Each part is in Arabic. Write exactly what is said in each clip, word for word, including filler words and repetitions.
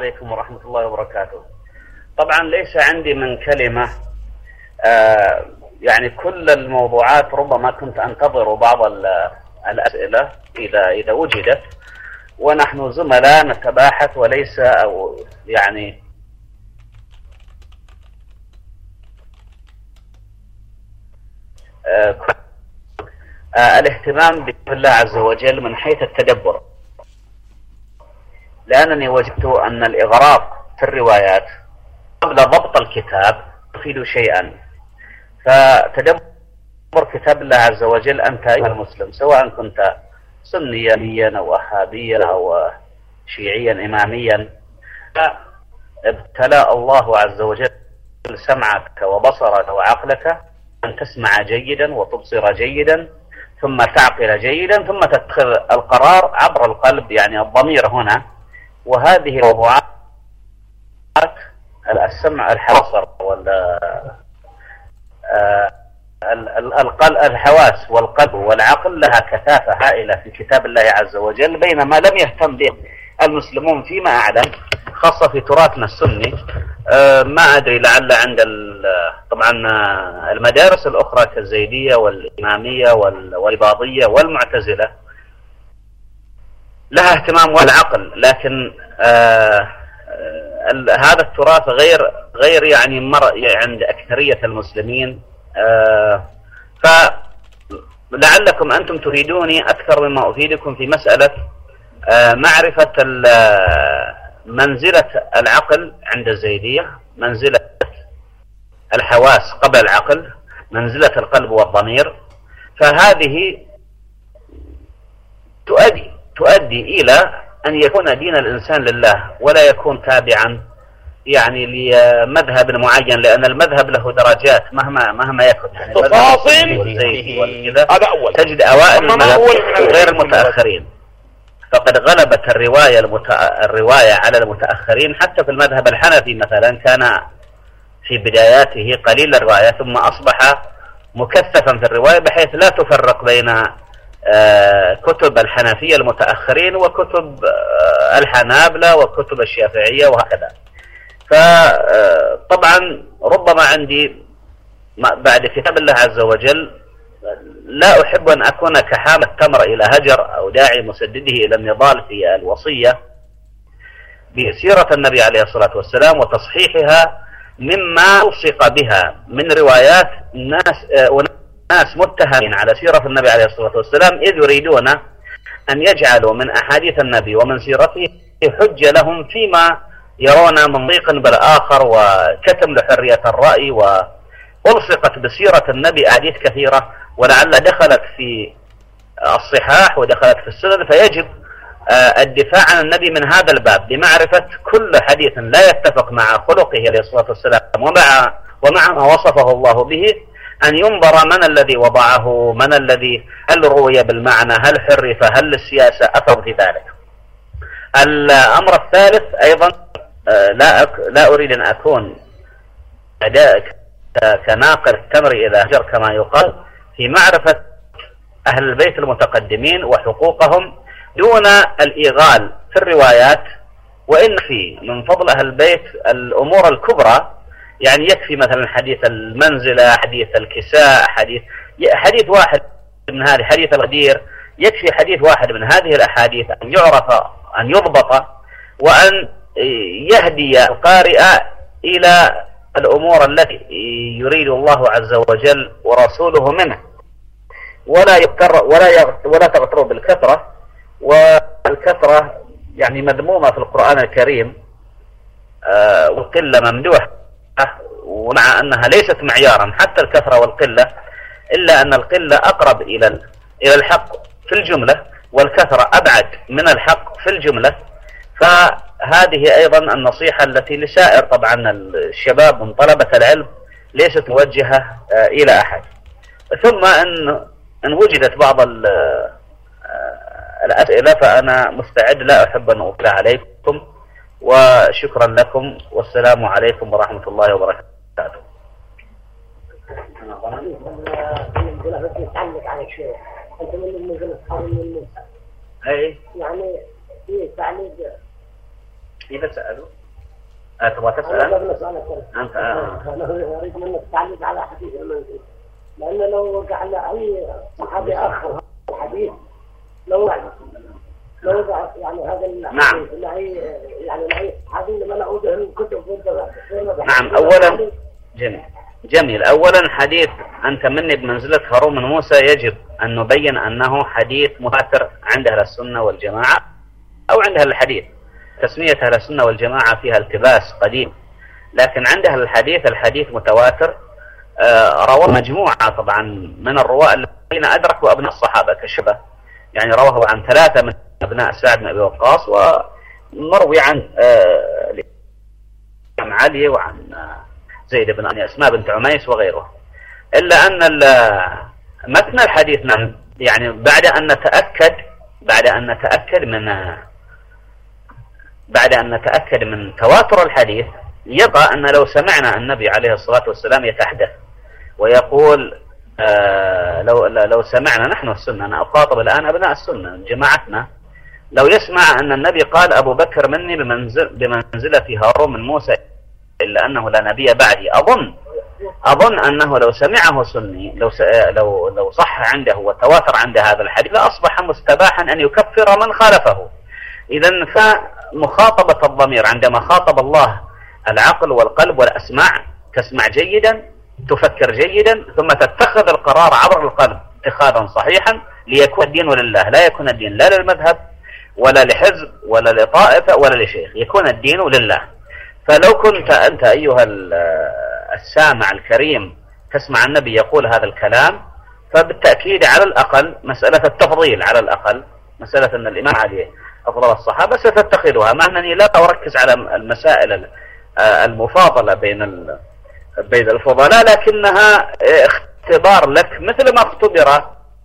عليكم ورحمة الله وبركاته. طبعا ليس عندي من كلمة آه يعني كل الموضوعات، ربما كنت أنتظر بعض الأسئلة إذا إذا وجدت، ونحن زملاء نتباحث وليس أو يعني آه آه الاهتمام بالله عز وجل من حيث التدبر، لأنني وجدت أن الإغراق في الروايات قبل ضبط الكتاب يفيد شيئا. فتدبر كتاب الله عز وجل أنت أيها المسلم، سواء كنت سنيا أو وهابيا أو شيعيا إماميا، ابتلى الله عز وجل سمعك وبصرك وعقلك أن تسمع جيدا وتبصر جيدا ثم تعقل جيدا ثم تتخذ القرار عبر القلب، يعني الضمير هنا. وهذه الموضوعات السمع الحواس الحواس والقلب والعقل لها كثافة هائلة في كتاب الله عز وجل، بينما لم يهتم به المسلمون فيما أعلم، خاصة في تراثنا السني. ما أدري، لعل عند طبعا المدارس الأخرى كالزيدية والإمامية والإباضية والمعتزلة لها اهتمام والعقل، لكن آه هذا التراث غير غير يعني مر عند أكثرية المسلمين. آه فلعلكم أنتم تريدوني أكثر مما أفيدكم في مسألة آه معرفة منزلة العقل عند الزيدية، منزلة الحواس قبل العقل، منزلة القلب والضمير. فهذه تؤدي تؤدي إلى أن يكون دين الإنسان لله ولا يكون تابعا يعني لمذهب معين، لأن المذهب له درجات مهما مهما يكن، يعني تجد أوائل غير المتأخرين. فقد غلبت الرواية المتأ... الرواية على المتأخرين. حتى في المذهب الحنفي مثلا كان في بداياته قليل الرواية، ثم أصبح مكثفا في الرواية بحيث لا تفرق بين آه كتب الحنفية المتأخرين وكتب آه الحنابلة وكتب الشافعية وهكذا. فطبعا ربما عندي بعد كتاب الله عز وجل لا أحب أن أكون كحامل التمر إلى هجر أو داعي مسدده إلى النضال في الوصية بسيرة النبي عليه الصلاة والسلام وتصحيحها مما ألصق بها من روايات ناس ناس متهمين على سيرة النبي عليه الصلاة والسلام، إذ يريدون أن يجعلوا من أحاديث النبي ومن سيرته حجة لهم فيما يرون من ضيق بالآخر وكتم لحرية الرأي. وألصقت بسيرة النبي أحاديث كثيرة ولعل دخلت في الصحاح ودخلت في السنن، فيجب الدفاع عن النبي من هذا الباب بمعرفة كل حديث لا يتفق مع خلقه عليه الصلاة والسلام ومع ومع ما وصفه الله به، أن ينظر من الذي وضعه، من الذي هل روي بالمعنى، هل حرف، هل للسياسة أثر في ذلك. الأمر الثالث أيضا لا أك... لا أريد أن أكون أداء كناقل التمر إذا هجر كما يقال، في معرفة أهل البيت المتقدمين وحقوقهم دون الإيغال في الروايات. وإن في من فضل أهل البيت الأمور الكبرى، يعني يكفي مثلا حديث المنزلة، حديث الكساء، حديث حديث واحد من هذه، حديث الغدير، يكفي حديث واحد من هذه الأحاديث أن يعرف، أن يضبط، وأن يهدي القارئ إلى الأمور التي يريد الله عز وجل ورسوله منه، ولا يكرر ولا ولا تغتروا بالكثرة. والكثرة يعني مذمومة في القرآن الكريم، آه والقلة ممدوحة، ومع أنها ليست معيارا حتى الكثرة والقلة، إلا أن القلة أقرب إلى إلى الحق في الجملة، والكثرة أبعد من الحق في الجملة. فهذه أيضا النصيحة التي لسائر طبعا الشباب من طلبة العلم، ليست موجهة آه إلى أحد. ثم أن إن وجدت بعض الأسئلة فأنا مستعد، لا أحب أن أطلع عليكم، وشكرا لكم، والسلام عليكم ورحمة الله وبركاته. أي يعني في تعليق كيف تسأله؟ أه تبغى تسأل؟ أنت أنا أريد منك تعليق على حديث المنزل، لأنه لو وقع لأي صحابي آخر الحديث لو لو وقع يعني هذا الحديث اللي هي يعني هي صحابي لما نعوده الكتب والدواء. نعم. أولا جميل جميل أولا حديث أنت مني بمنزلة هارون بن موسى يجب أن نبين أنه حديث متواتر عند أهل السنة والجماعة أو عند أهل الحديث. تسمية أهل السنة والجماعة فيها التباس قديم، لكن عند أهل الحديث الحديث متواتر. آه رواه مجموعة طبعا من الرواة الذين أدركوا أبناء الصحابة كالشبه، يعني رواه عن ثلاثة من أبناء سعد بن أبي وقاص، ومروي عن آه علي وعن آه زيد بن يعني أسماء بنت عميس وغيره. إلا أن متن الحديث يعني بعد أن نتأكد بعد أن نتأكد من بعد أن نتأكد من تواتر الحديث، يبقى أن لو سمعنا النبي عليه الصلاة والسلام يتحدث ويقول آه لو لو سمعنا نحن السنة، أنا أخاطب الآن أبناء السنة جماعتنا، لو يسمع أن النبي قال أبو بكر مني بمنزل بمنزلة هارون من موسى إلا أنه لا نبي بعدي، أظن أظن أنه لو سمعه سني لو لو لو صح عنده وتواتر عنده هذا الحديث لأصبح مستباحا أن يكفر من خالفه. إذن فمخاطبة الضمير عندما خاطب الله العقل والقلب والأسماع، تسمع جيدا، تفكر جيدا، ثم تتخذ القرار عبر القلب اتخاذا صحيحا ليكون الدين لله، لا يكون الدين لا للمذهب ولا لحزب ولا لطائفة ولا لشيخ، يكون الدين لله. فلو كنت أنت أيها السامع الكريم تسمع النبي يقول هذا الكلام، فبالتأكيد على الأقل مسألة التفضيل، على الأقل مسألة أن الإمام علي أفضل الصحابة ستتخذها، مع أنني لا أركز على المسائل المفاضلة بين بين الفضلاء، لكنها اختبار لك مثل ما اختبر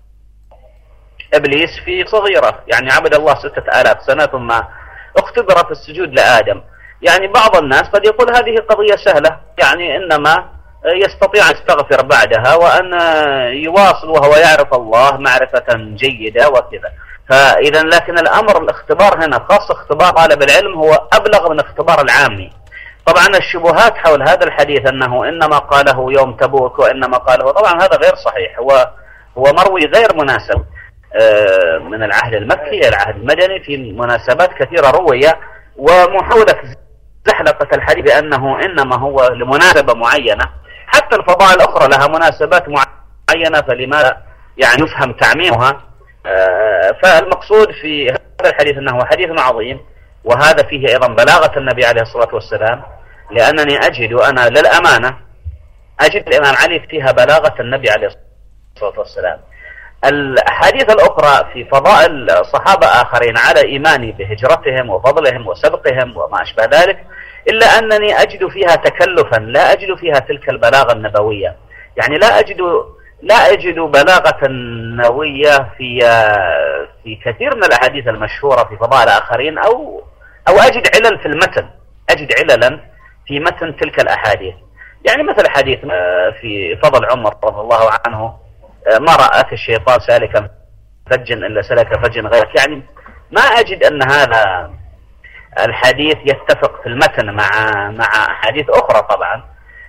إبليس في صغيرة، يعني عبد الله ستة آلاف سنة ثم اختبر في السجود لآدم. يعني بعض الناس قد يقول هذه قضية سهلة، يعني إنما يستطيع أن يستغفر بعدها وأن يواصل وهو يعرف الله معرفة جيدة وكذا. فإذا لكن الأمر الاختبار هنا خاص اختبار طالب العلم هو أبلغ من اختبار العامي. طبعا الشبهات حول هذا الحديث أنه إنما قاله يوم تبوك وإنما قاله، طبعا هذا غير صحيح، هو هو مروي غير مناسب من العهد المكي إلى العهد المدني في مناسبات كثيرة روية، ومحاولة زحلقة الحديث بأنه إنما هو لمناسبة معينة. حتى الفضائل الأخرى لها مناسبات معينة، فلماذا يعني يفهم تعميمها؟ فالمقصود في هذا الحديث أنه حديث عظيم، وهذا فيه أيضا بلاغة النبي عليه الصلاة والسلام، لأنني أجد أنا للأمانة أجد الإمام علي فيها بلاغة النبي عليه الصلاة والسلام. الأحاديث الأخرى في فضائل صحابة آخرين على إيماني بهجرتهم وفضلهم وسبقهم وما أشبه ذلك، إلا أنني أجد فيها تكلفا، لا أجد فيها تلك البلاغة النبوية. يعني لا أجد لا أجد بلاغة نوية في في كثير من الأحاديث المشهورة في فضائل آخرين، أو أو أجد علل في المتن، أجد عللا في متن تلك الأحاديث. يعني مثل حديث في فضل عمر رضي الله عنه، ما رأت الشيطان سالكا فجا إلا سلك فجا غيرك. يعني ما أجد أن هذا الحديث يتفق في المتن مع مع أحاديث أخرى طبعا.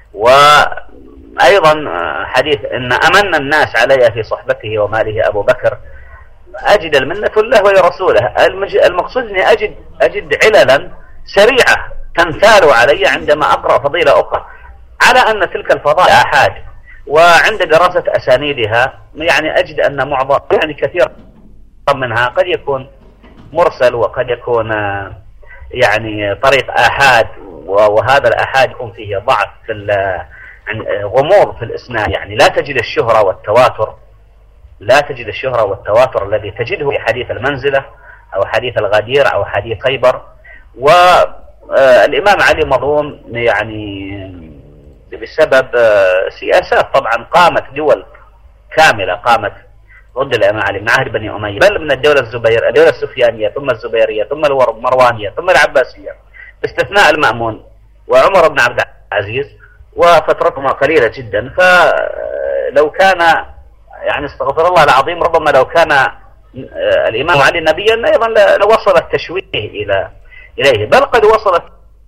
وأيضا حديث إن أمن الناس علي في صحبته وماله أبو بكر، أجد المنة الله ولرسوله. المقصود أني أجد أجد عللا سريعة تنثال علي عندما أقرأ فضيلة أخرى، على أن تلك الفضائل آحاد، وعند دراسة أسانيدها يعني أجد أن معظم يعني كثير منها قد يكون مرسل، وقد يكون يعني طريق آحاد، وهذا الآحاد يكون فيه ضعف في غموض في الإسناد. يعني لا تجد الشهرة والتواتر لا تجد الشهرة والتواتر الذي تجده في حديث المنزلة أو حديث الغدير أو حديث خيبر. والإمام علي مظلوم يعني بسبب سياسات طبعا قامت، دول كاملة قامت ضد الإمام علي من عهد بني أمية، بل من الدولة الزبير الدولة السفيانية ثم الزبيرية ثم المروانية ثم العباسية، باستثناء المأمون وعمر بن عبد العزيز، وفترتهما قليلة جدا. فلو كان يعني استغفر الله العظيم، ربما لو كان الإمام علي نبيا أيضا لوصل التشويه إلى إليه، بل قد وصلت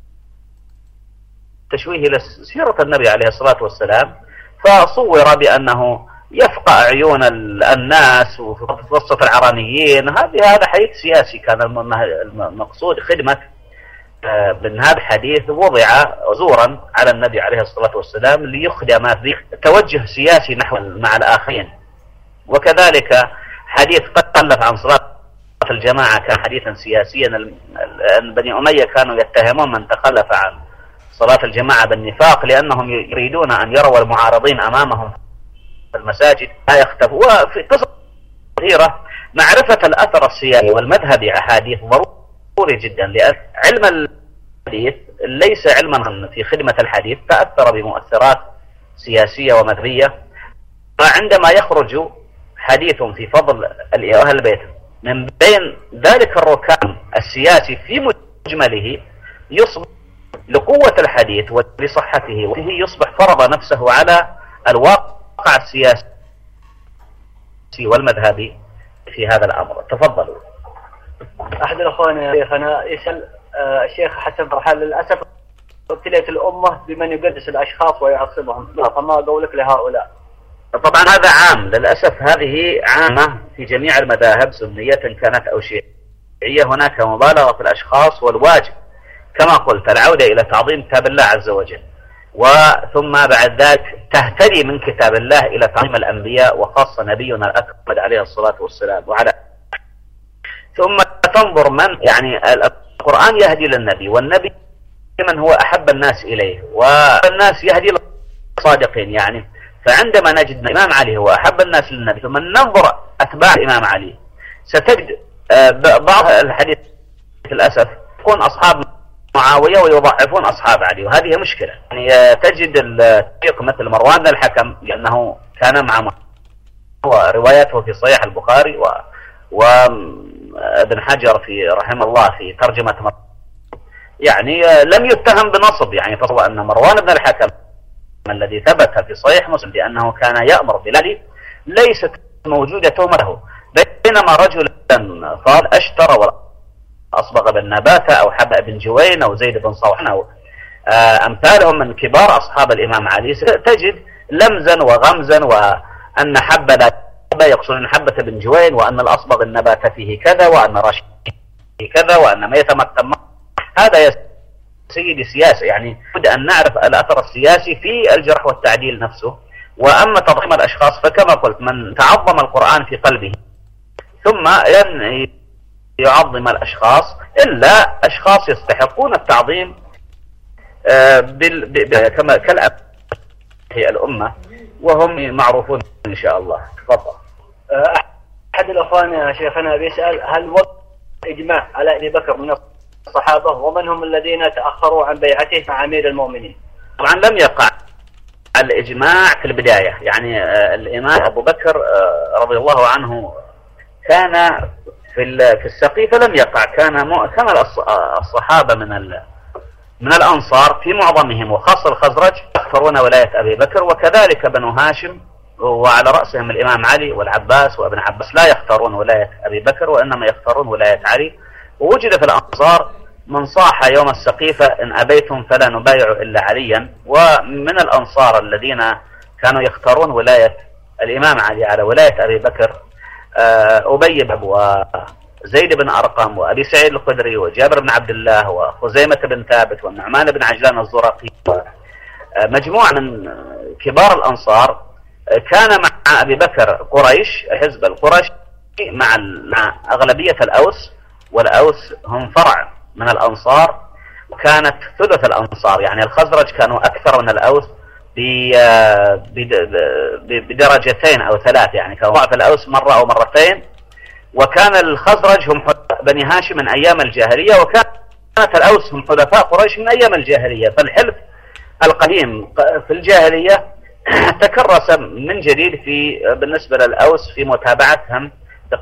تشويه إلى سيرة النبي عليه الصلاة والسلام، فصور بأنه يفقع عيون الناس ووصف العرانيين. هذه هذا حديث سياسي، كان المقصود خدمة من هذا الحديث وضع زورا على النبي عليه الصلاة والسلام ليخدم في توجه سياسي نحو مع الآخرين. وكذلك حديث قد تخلف عن صلاة الجماعة كان حديثا سياسيا. بني أمية كانوا يتهمون من تخلف عن صلاة الجماعة بالنفاق، لأنهم يريدون أن يروا المعارضين أمامهم في المساجد لا يختفوا. وفي قصة كثيرة معرفة الأثر السياسي والمذهبي أحاديث ضروري جدا، لأن علم الحديث ليس علما في خدمة الحديث، تأثر بمؤثرات سياسية ومذهبية. فعندما يخرج حديث في فضل أهل البيت من بين ذلك الركام السياسي في مجمله، يصبح لقوة الحديث ولصحته وفيه يصبح فرض نفسه على الواقع السياسي والمذهبي في هذا الأمر. تفضلوا. أحد الأخوان يا شيخنا يسأل آه الشيخ حسن فرحان، للأسف ابتليت الأمة بمن يقدس الأشخاص ويعصبهم، فما قولك لهؤلاء؟ طبعا هذا عام للأسف، هذه عامة في جميع المذاهب سنية كانت أو شيعية. هناك مبالغة في الأشخاص، والواجب كما قلت العودة إلى تعظيم كتاب الله عز وجل، وثم بعد ذلك تهتدي من كتاب الله إلى تعظيم الأنبياء وخاصة نبينا الأكرم عليه الصلاة والسلام وعلى ثم تنظر من يعني القرآن يهدي للنبي، والنبي من هو أحب الناس إليه، والناس يهدي للصادقين يعني. فعندما نجد الإمام علي هو أحب الناس للنبي، ثم ننظر أتباع الإمام علي، ستجد بعض الحديث للأسف يكون أصحاب معاوية ويضعفون أصحاب علي، وهذه مشكلة. يعني تجد الطريق مثل مروان الحكم لأنه كان مع رواياته في صحيح البخاري و وابن حجر في رحمه الله في ترجمة مروان يعني لم يتهم بنصب، يعني تصور أن مروان بن الحكم الذي ثبت في صحيح مسلم بأنه كان يأمر بلالي ليست موجودة تهمته، بينما رجلا قال أشترى وأصبغ بالنباتة أو حبأ بن جوين أو زيد بن صوحان أو أمثالهم من كبار أصحاب الإمام علي، تجد لمزا وغمزا وأن حبة لا يقصدون حبة بن جوين، وأن الأصبغ النبات فيه كذا، وأن رشيد فيه كذا، وأن ما يتمكن. هذا يا سيدي سياسة، يعني بد أن نعرف الأثر السياسي في الجرح والتعديل نفسه. وأما تضخيم الأشخاص فكما قلت من تعظم القرآن في قلبه ثم لن يعظم الأشخاص إلا أشخاص يستحقون التعظيم كما كالأب هي الأمة، وهم معروفون إن شاء الله. تفضل. أحد الأخوان يا شيخنا بيسأل، هل وقت إجماع على أبي بكر من الصحابة، ومن هم الذين تأخروا عن بيعته مع أمير المؤمنين؟ طبعا لم يقع الإجماع في البداية، يعني الإمام أبو بكر رضي الله عنه كان في في السقيفة لم يقع، كان كان الصحابة من من الأنصار في معظمهم وخاصة الخزرج يختارون ولاية أبي بكر، وكذلك بنو هاشم وعلى رأسهم الإمام علي والعباس وابن عباس لا يختارون ولاية أبي بكر وإنما يختارون ولاية علي. ووجد في الأنصار من صاح يوم السقيفة إن أبيتم فلا نبايع إلا عليا، ومن الأنصار الذين كانوا يختارون ولاية الإمام علي على ولاية أبي بكر أبي بن وزيد بن أرقم وأبي سعيد الخدري وجابر بن عبد الله وخزيمة بن ثابت والنعمان بن عجلان الزرقي، مجموعة من كبار الأنصار. كان مع أبي بكر قريش، حزب القرش مع أغلبية الأوس، والأوس هم فرع من الأنصار، وكانت ثلث الأنصار، يعني الخزرج كانوا أكثر من الأوس بدرجتين أو ثلاث، يعني كان ضعف الأوس مرة أو مرتين. وكان الخزرج هم بني هاشم من أيام الجاهلية، وكانت الأوس هم حلفاء قريش من أيام الجاهلية. فالحلف القديم في الجاهلية تكرس من جديد في بالنسبة للأوس في متابعتهم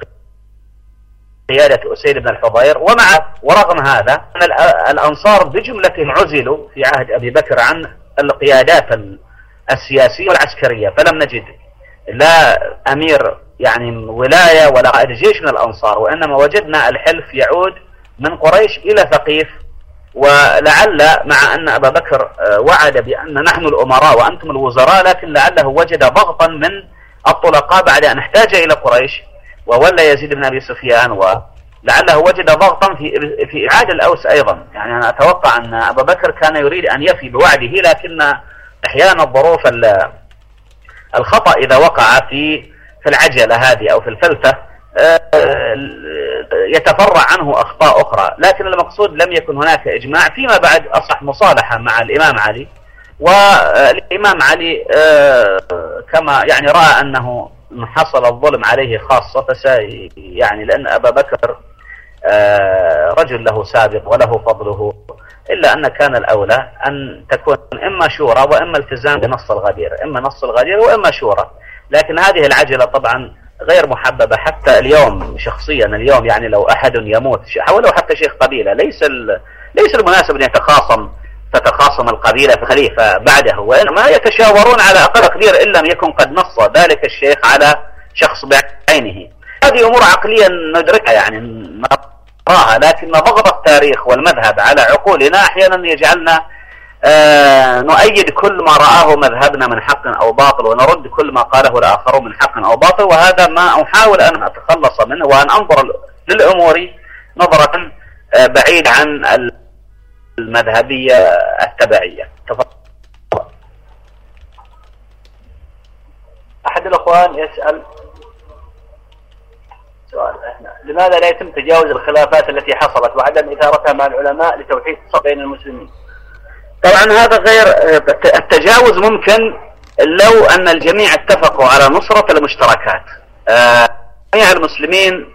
قيادة أسيد بن الحضير. ومع ورغم هذا أن الأنصار بجملتهم عزلوا في عهد أبي بكر عن القيادات السياسية والعسكرية، فلم نجد لا أمير يعني ولاية ولا قائد جيش من الأنصار، وإنما وجدنا الحلف يعود من قريش إلى ثقيف، ولعل مع أن أبا بكر وعد بأن نحن الأمراء وأنتم الوزراء، لكن لعله وجد ضغطا من الطلقاء بعد أن احتاج إلى قريش وولى يزيد بن أبي سفيان، ولعله وجد ضغطا في في إعادة الأوس أيضا. يعني أنا أتوقع أن أبا بكر كان يريد أن يفي بوعده، لكن أحيانا الظروف الخطأ إذا وقع في في العجلة هذه أو في الفلتة يتفرع عنه أخطاء أخرى. لكن المقصود لم يكن هناك إجماع. فيما بعد أصبح مصالحة مع الإمام علي، والإمام علي كما يعني رأى أنه حصل الظلم عليه خاصة، فسي يعني لأن أبا بكر رجل له سابق وله فضله، إلا أن كان الأولى أن تكون إما شورى وإما التزام بنص الغدير، إما نص الغدير وإما شورى. لكن هذه العجلة طبعا غير محببة حتى اليوم. شخصيا اليوم يعني لو أحد يموت ولو حتى شيخ قبيلة، ليس ليس المناسب أن يتخاصم تتخاصم القبيلة في خليفة بعده، وإنما يتشاورون على أقل تقدير إن لم يكن قد نص ذلك الشيخ على شخص بعينه. هذه أمور عقلية ندركها يعني نراها، لكن ضغط التاريخ والمذهب على عقولنا أحيانا يجعلنا آه نؤيد كل ما رآه مذهبنا من حق أو باطل، ونرد كل ما قاله الآخرون من حق أو باطل. وهذا ما أحاول أن أتخلص منه، وأن أنظر للأمور نظرة آه بعيد عن المذهبية التبعية. تفضل. أحد الأخوان يسأل سؤال: لماذا لا يتم تجاوز الخلافات التي حصلت وعدم إثارتها مع العلماء لتوحيد الصف بين المسلمين؟ طبعا هذا غير التجاوز ممكن لو أن الجميع اتفقوا على نصرة المشتركات. جميع المسلمين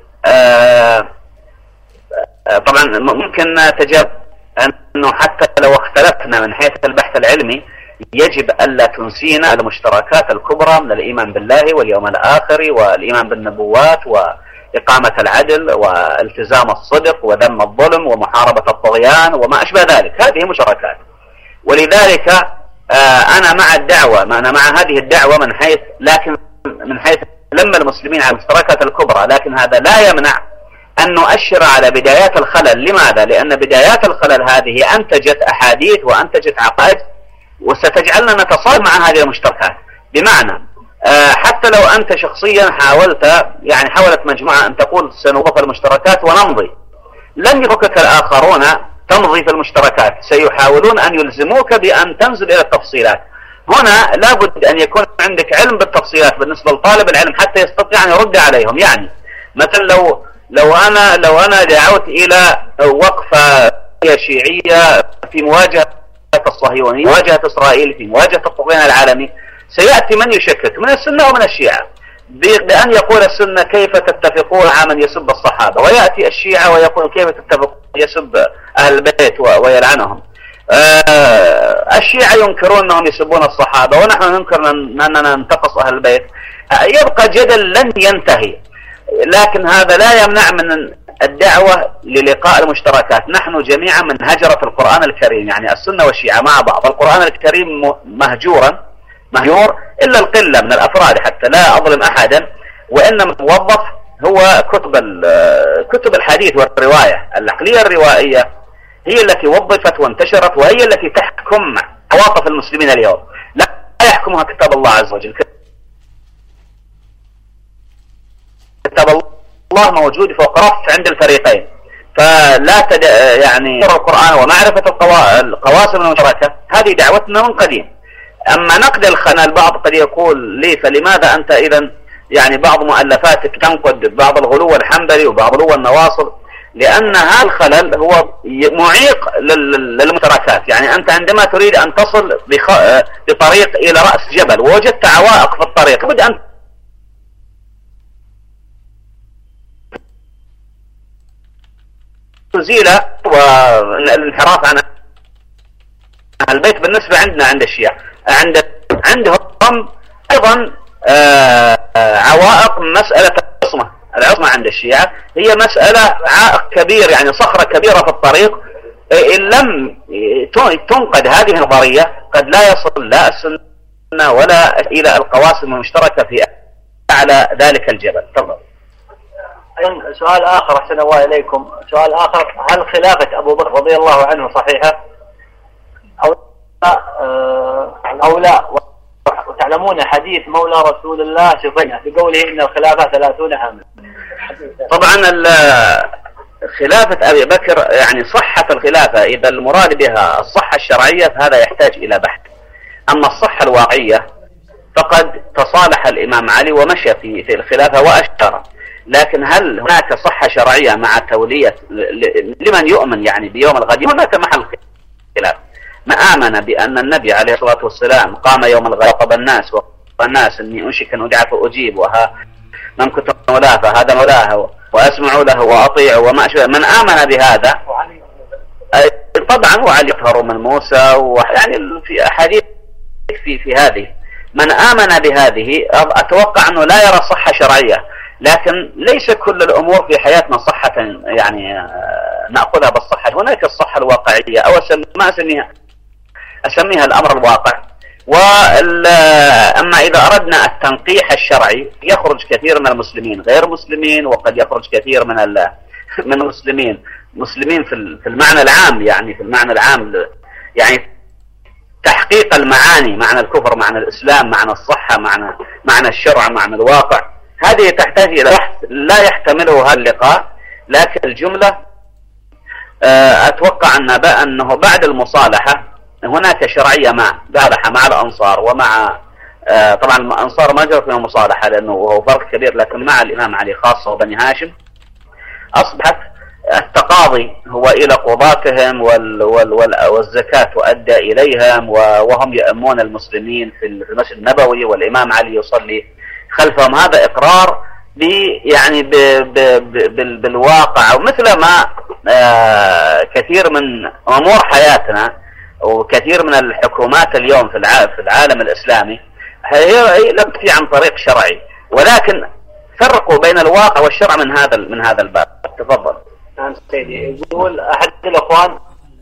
طبعا ممكن نتجاوز أنه حتى لو اختلفنا من حيث البحث العلمي يجب ألا تنسينا المشتركات الكبرى من الإيمان بالله واليوم الآخر والإيمان بالنبوات وإقامة العدل والتزام الصدق وذم الظلم ومحاربة الطغيان وما أشبه ذلك. هذه مشتركات، ولذلك أنا مع الدعوة أنا مع هذه الدعوة من حيث لكن من حيث لما المسلمين على المشتركات الكبرى، لكن هذا لا يمنع أن نؤشر على بدايات الخلل. لماذا؟ لأن بدايات الخلل هذه أنتجت أحاديث وأنتجت عقائد وستجعلنا نتصال مع هذه المشتركات. بمعنى حتى لو أنت شخصيا حاولت يعني حاولت مجموعة أن تقول سنوقف المشتركات ونمضي، لن يفكك الآخرون تمضي في المشتركات، سيحاولون أن يلزموك بأن تنزل إلى التفصيلات. هنا لابد أن يكون عندك علم بالتفصيلات بالنسبة لطالب العلم حتى يستطيع أن يرد عليهم. يعني مثلا لو لو أنا لو أنا دعوت إلى وقفة شيعية في مواجهة الصهيونية، مواجهة إسرائيل، في مواجهة الطغيان العالمي، سيأتي من يشكك من السنة ومن الشيعة بأن يقول السنة كيف تتفقون على من يسب الصحابة، ويأتي الشيعة ويقول كيف تتفقون يسب أهل البيت ويلعنهم. آه الشيعة ينكرون أنهم يسبون الصحابة، ونحن ننكر أننا ننتقص أهل البيت. يبقى جدل لن ينتهي، لكن هذا لا يمنع من الدعوة للقاء المشتركات. نحن جميعا من هجر في القرآن الكريم، يعني السنة والشيعة مع بعض. القرآن الكريم مهجورا مهجور إلا القلة من الأفراد، حتى لا أظلم أحدا، وإنما موظف هو كتب كتب الحديث والرواية. العقلية الروائية هي التي وظفت وانتشرت، وهي التي تحكم عواطف المسلمين اليوم، لا يحكمها كتاب الله عز وجل. كتاب الله موجود فوق رف عند الفريقين، فلا تد... يعني القرآن ومعرفة القواسم المشتركة هذه دعوتنا من قديم. أما نقد الخنا، البعض قد يقول لي فلماذا أنت إذا يعني بعض مؤلفاتك تنقد بعض الغلو الحنبلي وبعض الغلو النواصب؟ لأن هذا الخلل هو معيق للمشتركات. يعني أنت عندما تريد أن تصل بخ... بطريق إلى رأس جبل ووجدت عوائق في الطريق، لابد أن تزيل والانحراف عن البيت. بالنسبة عندنا عند الشيعة عند عندهم أيضا عوائق. مسألة العصمة العصمة عند الشيعة هي مسألة عائق كبير، يعني صخرة كبيرة في الطريق. إن لم تنقد هذه النظرية قد لا يصل لا السنة ولا إلى القواسم المشتركة في أعلى ذلك الجبل. تفضل. سؤال آخر أحسن الله إليكم، سؤال آخر، هل خلافة أبو بكر رضي الله عنه صحيحة أو أو لا؟ وتعلمون حديث مولى رسول الله سفينة بقوله إن الخلافة ثلاثون عاما. طبعا خلافة أبي بكر يعني صحة الخلافة إذا المراد بها الصحة الشرعية فهذا يحتاج إلى بحث. أما الصحة الواقعية فقد تصالح الإمام علي ومشى في في الخلافة وأشار، لكن هل هناك صحة شرعية مع تولية لمن يؤمن يعني بيوم الغد؟ هناك محل خلاف. ما آمن بأن النبي عليه الصلاة والسلام قام يوم الغد وخطب الناس والناس إني أنشك أن أدعى فأجيب وها من كنت مولاه فهذا مولاه وأسمع له وأطيع وما أشبه. من آمن بهذا طبعا وعلي يطهر من موسى، ويعني في أحاديث في في هذه من آمن بهذه أتوقع أنه لا يرى صحة شرعية، لكن ليس كل الأمور في حياتنا صحة يعني نأخذها بالصحة. هناك الصحة الواقعية أو ما أسميها أسميها الأمر الواقع. وأما إذا أردنا التنقيح الشرعي يخرج كثير من المسلمين غير مسلمين، وقد يخرج كثير من من المسلمين مسلمين في المعنى العام، يعني في المعنى العام يعني تحقيق المعاني، معنى الكفر، معنى الإسلام، معنى الصحة، معنى معنى الشرع، معنى الواقع. هذه تحتاج إلى بحث لا يحتمله هذا اللقاء، لكن الجملة أتوقع أن أنه بعد المصالحة هناك شرعية مع مصالحة مع الأنصار ومع طبعا الأنصار ما جرى فيهم مصالحة لأنه هو فرق كبير، لكن مع الإمام علي خاصة وبني هاشم أصبحت التقاضي هو إلى قضاتهم وال وال وال والزكاة تؤدى إليهم وهم يأمون المسلمين في المسجد النبوي والإمام علي يصلي خلفهم. هذا إقرار ب يعني ب ب ب بالواقع، ومثل ما كثير من أمور حياتنا وكثير من الحكومات اليوم في العالم في العالم الإسلامي هي لم تأتي عن طريق شرعي، ولكن فرقوا بين الواقع والشرع من هذا من هذا الباب. تفضل. نعم سيدي. يقول أحد الأخوان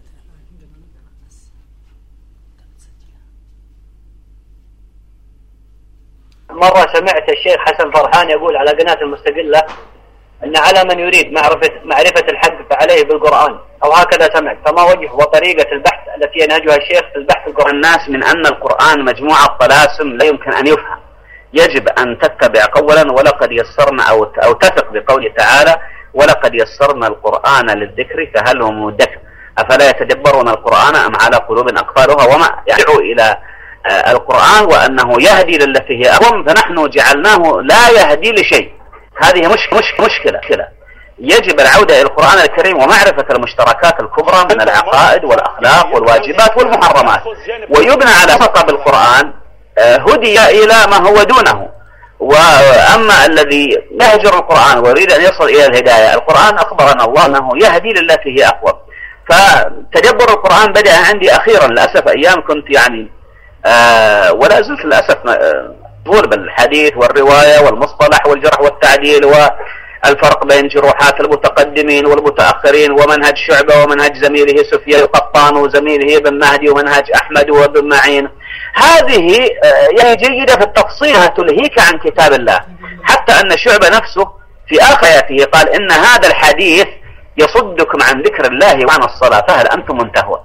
مرة سمعت الشيخ حسن فرحان يقول على قناة المستقلة أن على من يريد معرفة معرفة الحق فعليه بالقرآن، أو هكذا سمعت، فما وجه وطريقة البحث التي ينهجها الشيخ في البحث القرآن؟ الناس من أن القرآن مجموعة طلاسم لا يمكن أن يفهم، يجب أن تتبع قولا ولقد يسرنا أو أو تثق بقوله تعالى ولقد يسرنا القرآن للذكر فهل هم مدكر أفلا يتدبرون القرآن أم على قلوب أقفالها، وما يدعو إلى القرآن وأنه يهدي للتي هي أقوم، فنحن جعلناه لا يهدي لشيء. هذه مش مش مشكلة كده. يجب العودة إلى القرآن الكريم ومعرفة المشتركات الكبرى من العقائد والأخلاق والواجبات والمحرمات، ويبنى على ثقة بالقرآن هدي إلى ما هو دونه. وأما الذي يهجر القرآن ويريد أن يصل إلى الهداية، القرآن أخبرنا الله أنه يهدي للتي هي أقوى. فتدبر القرآن بدأ عندي أخيرا للأسف، أيام كنت يعني آه ولا زلت للأسف مشغول بالحديث والرواية والمصطلح والجرح والتعديل والفرق بين جروحات المتقدمين والمتأخرين ومنهج شعبة ومنهج زميله سفيان القطان وزميله ابن مهدي ومنهج أحمد وابن معين. هذه يعني جيدة في التفصيل تلهيك عن كتاب الله، حتى أن شعبة نفسه في آخر آياته قال إن هذا الحديث يصدكم عن ذكر الله وعن الصلاة فهل أنتم منتهون.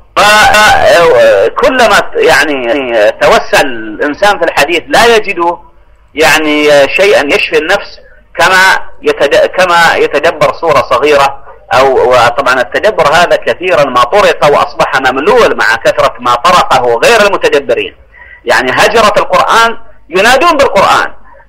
فكلما يعني توسع الإنسان في الحديث لا يجد يعني شيئا يشفي النفس كما كما يتدبر سورة صغيرة. أو طبعا التدبر هذا كثيرا ما طرق وأصبح مملول مع كثرة ما طرقه غير المتدبرين. يعني هجرة القرآن ينادون بالقرآن،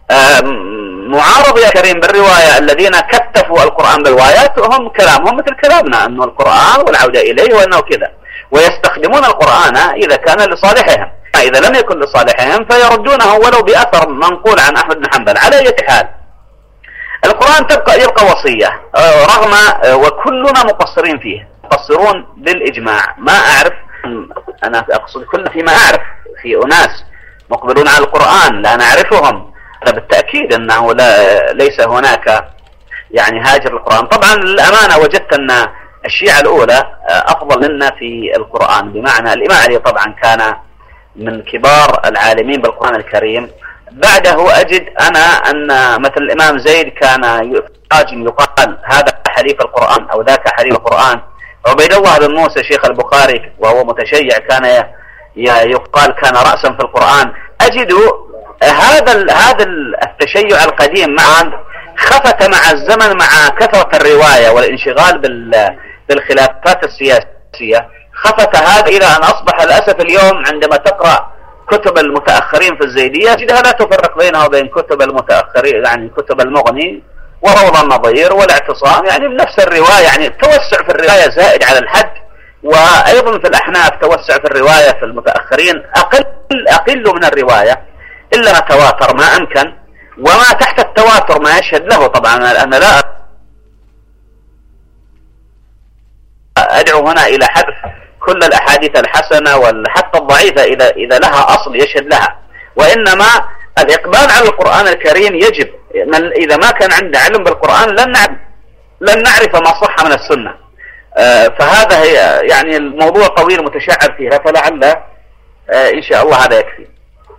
معارض يا كريم بالرواية، الذين كتفوا القرآن بالروايات هم كلامهم مثل كلامنا أنه القرآن والعودة إليه وأنه كذا، ويستخدمون القرآن إذا كان لصالحهم، إذا لم يكن لصالحهم فيردونه ولو بأثر منقول عن أحمد بن حنبل. على أي حال القرآن تبقى يبقى وصية رغم وكلنا مقصرين فيه، مقصرون بالإجماع. ما أعرف، أنا أقصد كل فيما أعرف في أناس مقبلون على القرآن لا نعرفهم، بالتأكيد أنه لا ليس هناك يعني هاجر القرآن. طبعا للأمانة وجدت أن الشيعة الأولى أفضل منا في القرآن، بمعنى الإمام علي طبعا كان من كبار العالمين بالقرآن الكريم، بعده أجد أنا أن مثل الإمام زيد كان يقال هذا حليف القرآن أو ذاك حليف القرآن. عبيد الله بن موسى شيخ البخاري وهو متشيع كان يقال كان رأسا في القرآن. أجد هذا هذا التشيع القديم معا خفت مع الزمن مع كثرة الرواية والانشغال بالخلافات السياسية، خفت هذا إلى أن أصبح للأسف اليوم عندما تقرأ كتب المتأخرين في الزيدية تجدها لا تفرق بينها وبين كتب المتأخرين، يعني كتب المغني وروض النظير والاعتصام، يعني نفس الرواية، يعني التوسع في الرواية زائد على الحد. وأيضا في الأحناف توسع في الرواية في المتأخرين أقل أقل من الرواية إلا ما تواتر ما أمكن، وما تحت التواتر ما يشهد له. طبعا أنا لا أدعو هنا إلى حذف كل الأحاديث الحسنة وحتى الضعيفة إذا إذا لها أصل يشهد لها، وإنما الإقبال على القرآن الكريم يجب. من إذا ما كان عنده علم بالقرآن لن نعرف لن نعرف ما صح من السنة. آه فهذا هي يعني الموضوع طويل متشعب فيها، فلعل آه إن شاء الله هذا يكفي.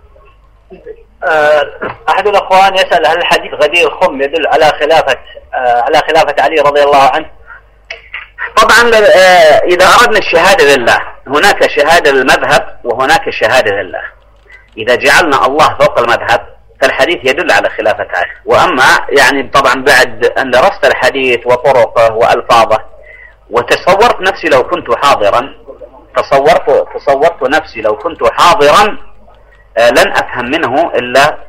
آه أحد الأخوان يسأل هل الحديث غدير الخم يدل على خلافة آه على خلافة علي رضي الله عنه؟ طبعا إذا أردنا الشهادة لله هناك شهادة للمذهب وهناك شهادة لله. إذا جعلنا الله فوق المذهب فالحديث يدل على خلافة علي. وأما يعني طبعا بعد أن درست الحديث وطرقه وألفاظه وتصورت نفسي لو كنت حاضرا تصورت تصورت نفسي لو كنت حاضرا آه لن أفهم منه إلا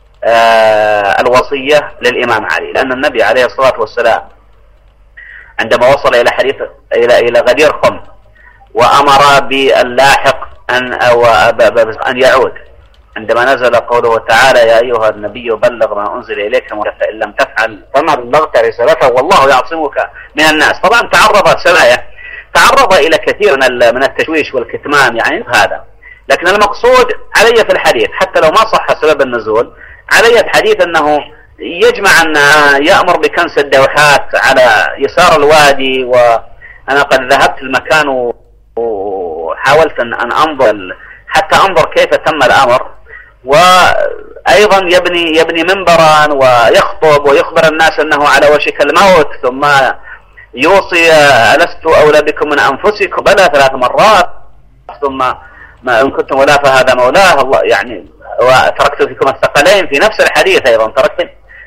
آه الوصية للإمام علي، لأن النبي عليه الصلاة والسلام عندما وصل إلى حديث إلى إلى غدير خم وأمر باللاحق أن أو أن يعود، عندما نزل قوله تعالى يا أيها النبي بلغ ما أنزل إليك فإن لم تفعل فما بلغت رسالته والله يعصمك من الناس. طبعا تعرض سلايا تعرض إلى كثير من التشويش والكتمان يعني هذا، لكن المقصود علي في الحديث حتى لو ما صح سبب النزول علي الحديث أنه يجمع أن يأمر بكنس الدوحات على يسار الوادي. وأنا قد ذهبت المكان وحاولت أن أنظر حتى أنظر كيف تم الأمر، وأيضا يبني يبني منبرا ويخطب ويخبر الناس أنه على وشك الموت، ثم يوصي ألست أولى بكم من أنفسكم بلى ثلاث مرات، ثم ما إن كنتم ولا فهذا مولاه الله، يعني وتركت فيكم الثقلين في نفس الحديث أيضا تركت.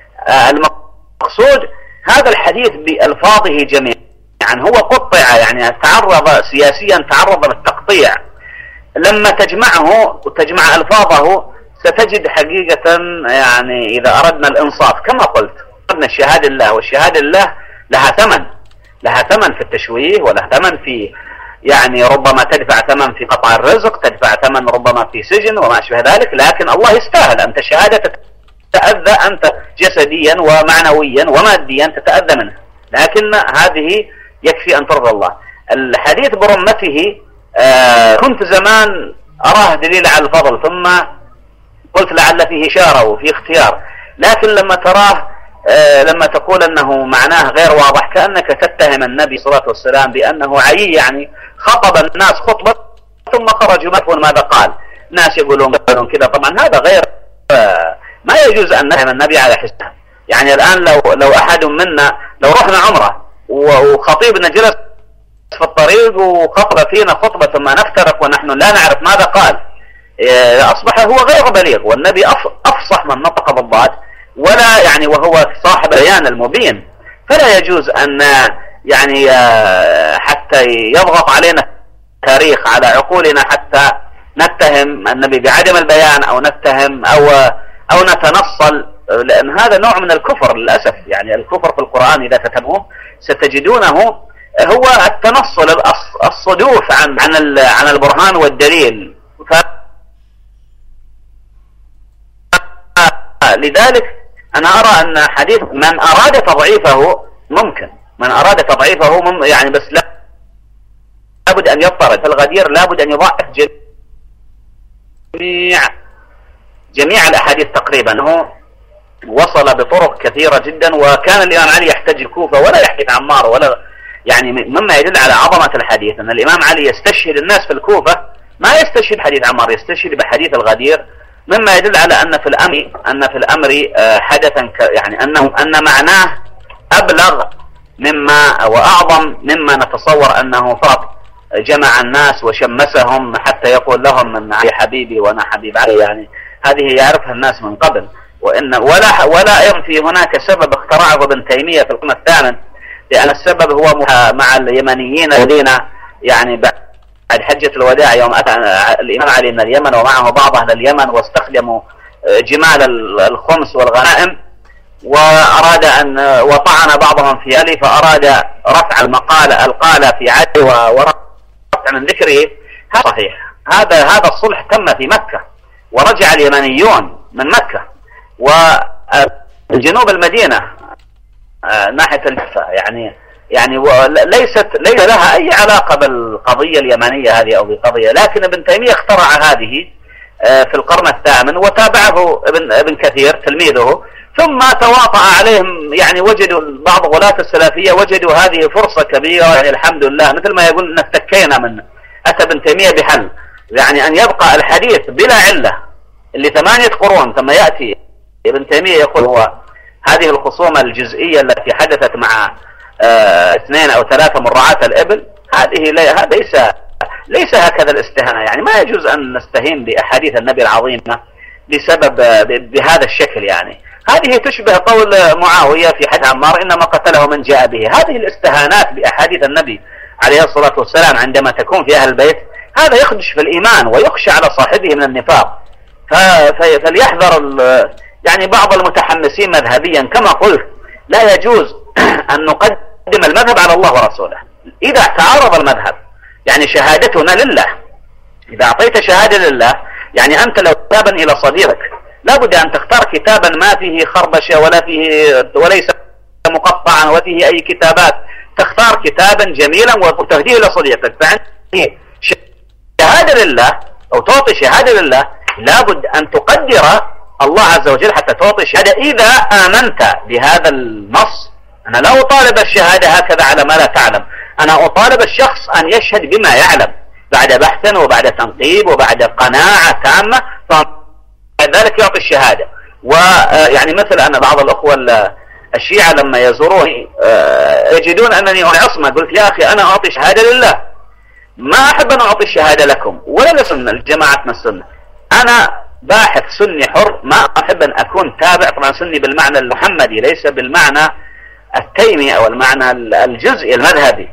المقصود هذا الحديث بألفاظه جميعا هو قطع، يعني تعرض سياسيا تعرض للتقطيع. لما تجمعه وتجمع ألفاظه ستجد حقيقة يعني إذا أردنا الإنصاف كما قلت أردنا الشهادة لله، والشهادة لله لها ثمن لها ثمن في التشويه ولها ثمن في يعني ربما تدفع ثمن في قطع الرزق، تدفع ثمن ربما في سجن وما أشبه ذلك، لكن الله يستاهل. أنت شهادة تتأذى أنت جسديا ومعنويا وماديا تتأذى منها، لكن هذه يكفي أن ترضى الله. الحديث برمته آه كنت زمان أراه دليل على الفضل، ثم قلت لعل فيه إشارة وفيه اختيار، لكن لما تراه آه لما تقول أنه معناه غير واضح كأنك تتهم النبي صلى الله عليه وسلم بأنه عي، يعني خطب الناس خطبة ثم خرجوا ما يفهمون ماذا قال. ناس يقولون كذا، طبعا هذا غير آه ما يجوز أن نتهم النبي على حسنه. يعني الآن لو لو أحد منا لو رحنا عمره وخطيبنا جلس في الطريق وخطب فينا خطبة ثم نفترق ونحن لا نعرف ماذا قال، أصبح هو غير بليغ، والنبي أفصح من نطق بالضاد ولا يعني وهو صاحب البيان المبين، فلا يجوز أن يعني حتى يضغط علينا التاريخ على عقولنا حتى نتهم النبي بعدم البيان أو نتهم أو أو نتنصل، لأن هذا نوع من الكفر للأسف. يعني الكفر في القرآن إذا تتبعوه ستجدونه هو التنصل الصدوف عن عن عن البرهان والدليل. لذلك أنا أرى أن حديث من أراد تضعيفه ممكن، من أراد تضعيفه مم يعني بس لا لابد أن يضطرد في الغدير، لابد أن يضعف جميع جميع الأحاديث تقريبا. هو وصل بطرق كثيرة جدا، وكان الإمام علي يحتج الكوفة ولا يحدث عمار، ولا يعني مما يدل على عظمة الحديث أن الإمام علي يستشهد الناس في الكوفة ما يستشهد حديث عمار، يستشهد بحديث الغدير مما يدل على أن في الأمر أن في الأمر حدثا يعني أنه أن معناه أبلغ مما وأعظم مما نتصور أنه فقط جمع الناس وشمسهم حتى يقول لهم من علي حبيبي وأنا حبيب علي، يعني هذه يعرفها الناس من قبل. وإن ولا ولا ينفي هناك سبب اخترعه ابن تيمية في القرن الثامن، لأن السبب هو مع اليمنيين الذين يعني بعد حجة الوداع يوم أتى الإمام علي من اليمن ومعه بعض أهل اليمن واستخدموا جمال الخمس والغنائم، وأراد أن وطعن بعضهم في علي فأراد رفع المقالة القالة في علي ورفع من ذكره. هذا صحيح، هذا هذا الصلح تم في مكة ورجع اليمنيون من مكة وجنوب المدينة ناحية الجفة، يعني يعني ليست ليس لها أي علاقة بالقضية اليمنية هذه أو بقضية، لكن ابن تيمية اخترع هذه في القرن الثامن وتابعه ابن ابن كثير تلميذه، ثم تواطأ عليهم، يعني وجدوا بعض غلاة السلفية وجدوا هذه فرصة كبيرة، يعني الحمد لله مثل ما يقول نتكينا منه. أتى ابن تيمية بحل، يعني أن يبقى الحديث بلا علة اللي ثمانية قرون ثم يأتي ابن تيمية يقول هو هذه الخصومة الجزئية التي حدثت مع اه اثنين أو ثلاثة مرعاة الإبل، هذه ليس ليس هكذا الاستهانة، يعني ما يجوز أن نستهين بأحاديث النبي العظيمة بسبب بهذا الشكل. يعني هذه تشبه قول معاوية في حديث عمار إنما قتله من جاء به. هذه الاستهانات بأحاديث النبي عليه الصلاة والسلام عندما تكون في أهل البيت هذا يخدش في الإيمان ويخشى على صاحبه من النفاق. فليحذر يعني بعض المتحمسين مذهبيا، كما قلت لا يجوز أن نقدم المذهب على الله ورسوله. إذا تعارض المذهب، يعني شهادتنا لله، إذا أعطيت شهادة لله، يعني أنت لو كتابا إلى صديقك لابد أن تختار كتابا ما فيه خربشة ولا فيه وليس مقطعا وفيه أي كتابات، تختار كتابا جميلا وتهديه إلى صديقك. فعندي شهادة لله أو تعطي شهادة لله لابد أن تقدر الله عز وجل حتى تعطي شهادة. إذا آمنت بهذا النص، أنا لا أطالب الشهادة هكذا على ما لا تعلم، أنا أطالب الشخص أن يشهد بما يعلم بعد بحث وبعد تنقيب وبعد قناعة تامة، فذلك يعطي الشهادة. ويعني مثل أن بعض الأخوة الشيعة لما يزوروني يجدون أنني عصمة، قلت يا أخي أنا أعطي شهادة لله، ما أحب أن أعطي الشهادة لكم ولا لسنة لجماعتنا السنة. أنا باحث سني حر، ما أحب أن أكون تابع، طبعا سني بالمعنى المحمدي ليس بالمعنى التيمي أو المعنى الجزئي المذهبي.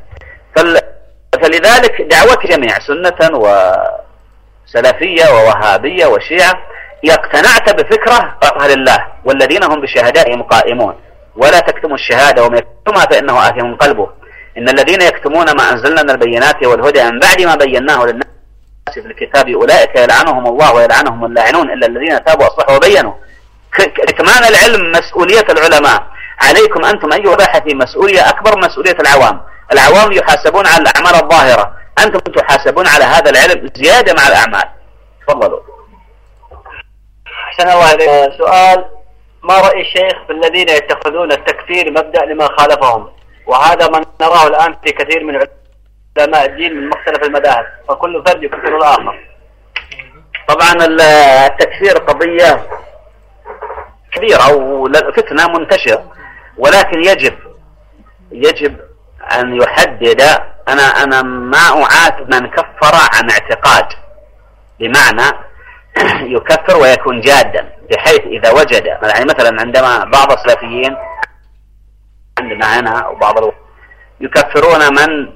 فلذلك دعوة جميع سنة وسلفية ووهابية وشيعة، إذا اقتنعت بفكرة أعطها لله والذين هم بشهاداتهم قائمون، ولا تكتموا الشهادة ومن يكتمها فإنه آثم قلبه. إن الذين يكتمون ما أنزلنا من البينات والهدى من بعد ما بيناه للناس في الكتاب أولئك يلعنهم الله ويلعنهم اللاعنون إلا الذين تابوا وأصلحوا وبينوا. كتمان العلم مسؤولية العلماء، عليكم أنتم أيها الباحثين مسؤولية أكبر من مسؤولية العوام. العوام يحاسبون على الأعمال الظاهرة، أنتم تحاسبون على هذا العلم زيادة مع الأعمال. تفضلوا. أحسن الله إليك. سؤال: ما رأي الشيخ بالذين يتخذون التكفير مبدأ لما خالفهم؟ وهذا ما نراه الآن في كثير من علماء الدين من مختلف المذاهب، فكل فرد يكفر الآخر. طبعا التكفير قضية كبيرة وفتنة منتشرة، ولكن يجب يجب أن يحدد. أنا أنا ما أعاتب من كفر عن اعتقاد، بمعنى يكفر ويكون جادا، بحيث إذا وجد يعني مثلا عندما بعض السلفيين عندنا هنا أو بعض يكفرون من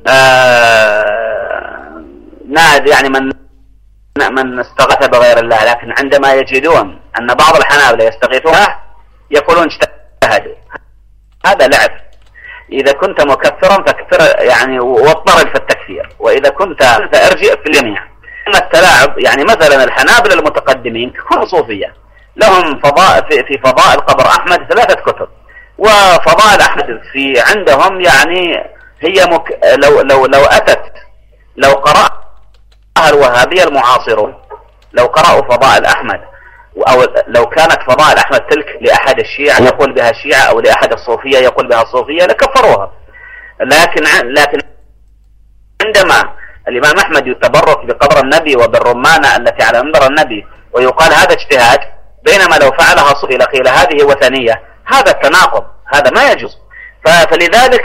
آه ناد يعني من من استغاث بغير الله، لكن عندما يجدون أن بعض الحنابلة يستغيثون يقولون اجتهدوا. هذا لعب. إذا كنت مكفرا فكفر يعني واضطرد في التكفير، وإذا كنت فارجئ في الجميع. أما التلاعب يعني مثلا الحنابلة المتقدمين كل صوفية لهم فضاء في, في فضائل قبر أحمد ثلاثة كتب، وفضائل أحمد في عندهم يعني هي مك... لو لو لو أتت لو قرأها الوهابية المعاصرون لو قرأوا فضائل أحمد، أو لو كانت فضائل أحمد تلك لأحد الشيعة يقول بها الشيعة أو لأحد الصوفية يقول بها الصوفية لكفروها. لكن لكن عندما الإمام أحمد يتبرك بقبر النبي وبالرمانة التي على منبر النبي ويقال هذا اجتهاد، بينما لو فعلها صفي لقيل هذه وثنية. هذا التناقض، هذا ما يجوز. فلذلك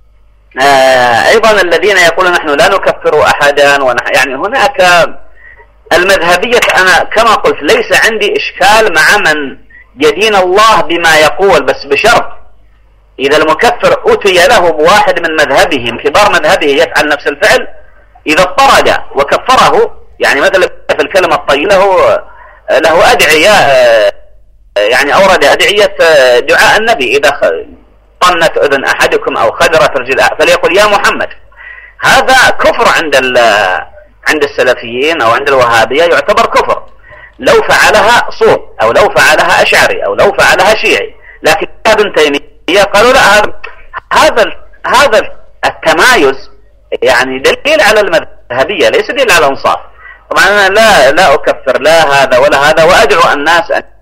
آه أيضا الذين يقولون نحن لا نكفر أحدا ونح يعني هناك المذهبية، أنا كما قلت ليس عندي إشكال مع من يدين الله بما يقول، بس بشرط إذا المكفر أتي له بواحد من مذهبه من كبار مذهبه يفعل نفس الفعل، إذا اضطرد وكفره، يعني مثلا في الكلمة الطيبة له له أدعية، يعني أورد أدعية دعاء النبي إذا طنت أذن أحدكم أو خدرت رجل فليقل يا محمد. هذا كفر عند عند السلفيين أو عند الوهابية، يعتبر كفر لو فعلها صوت أو لو فعلها أشعري أو لو فعلها شيعي. لكن ابن تيمية قالوا لا، هذا هذا التمايز يعني دليل على المذهبية ليس دليل على الانصاف. طبعا أنا لا لا أكفر لا هذا ولا هذا، وأدعو الناس أن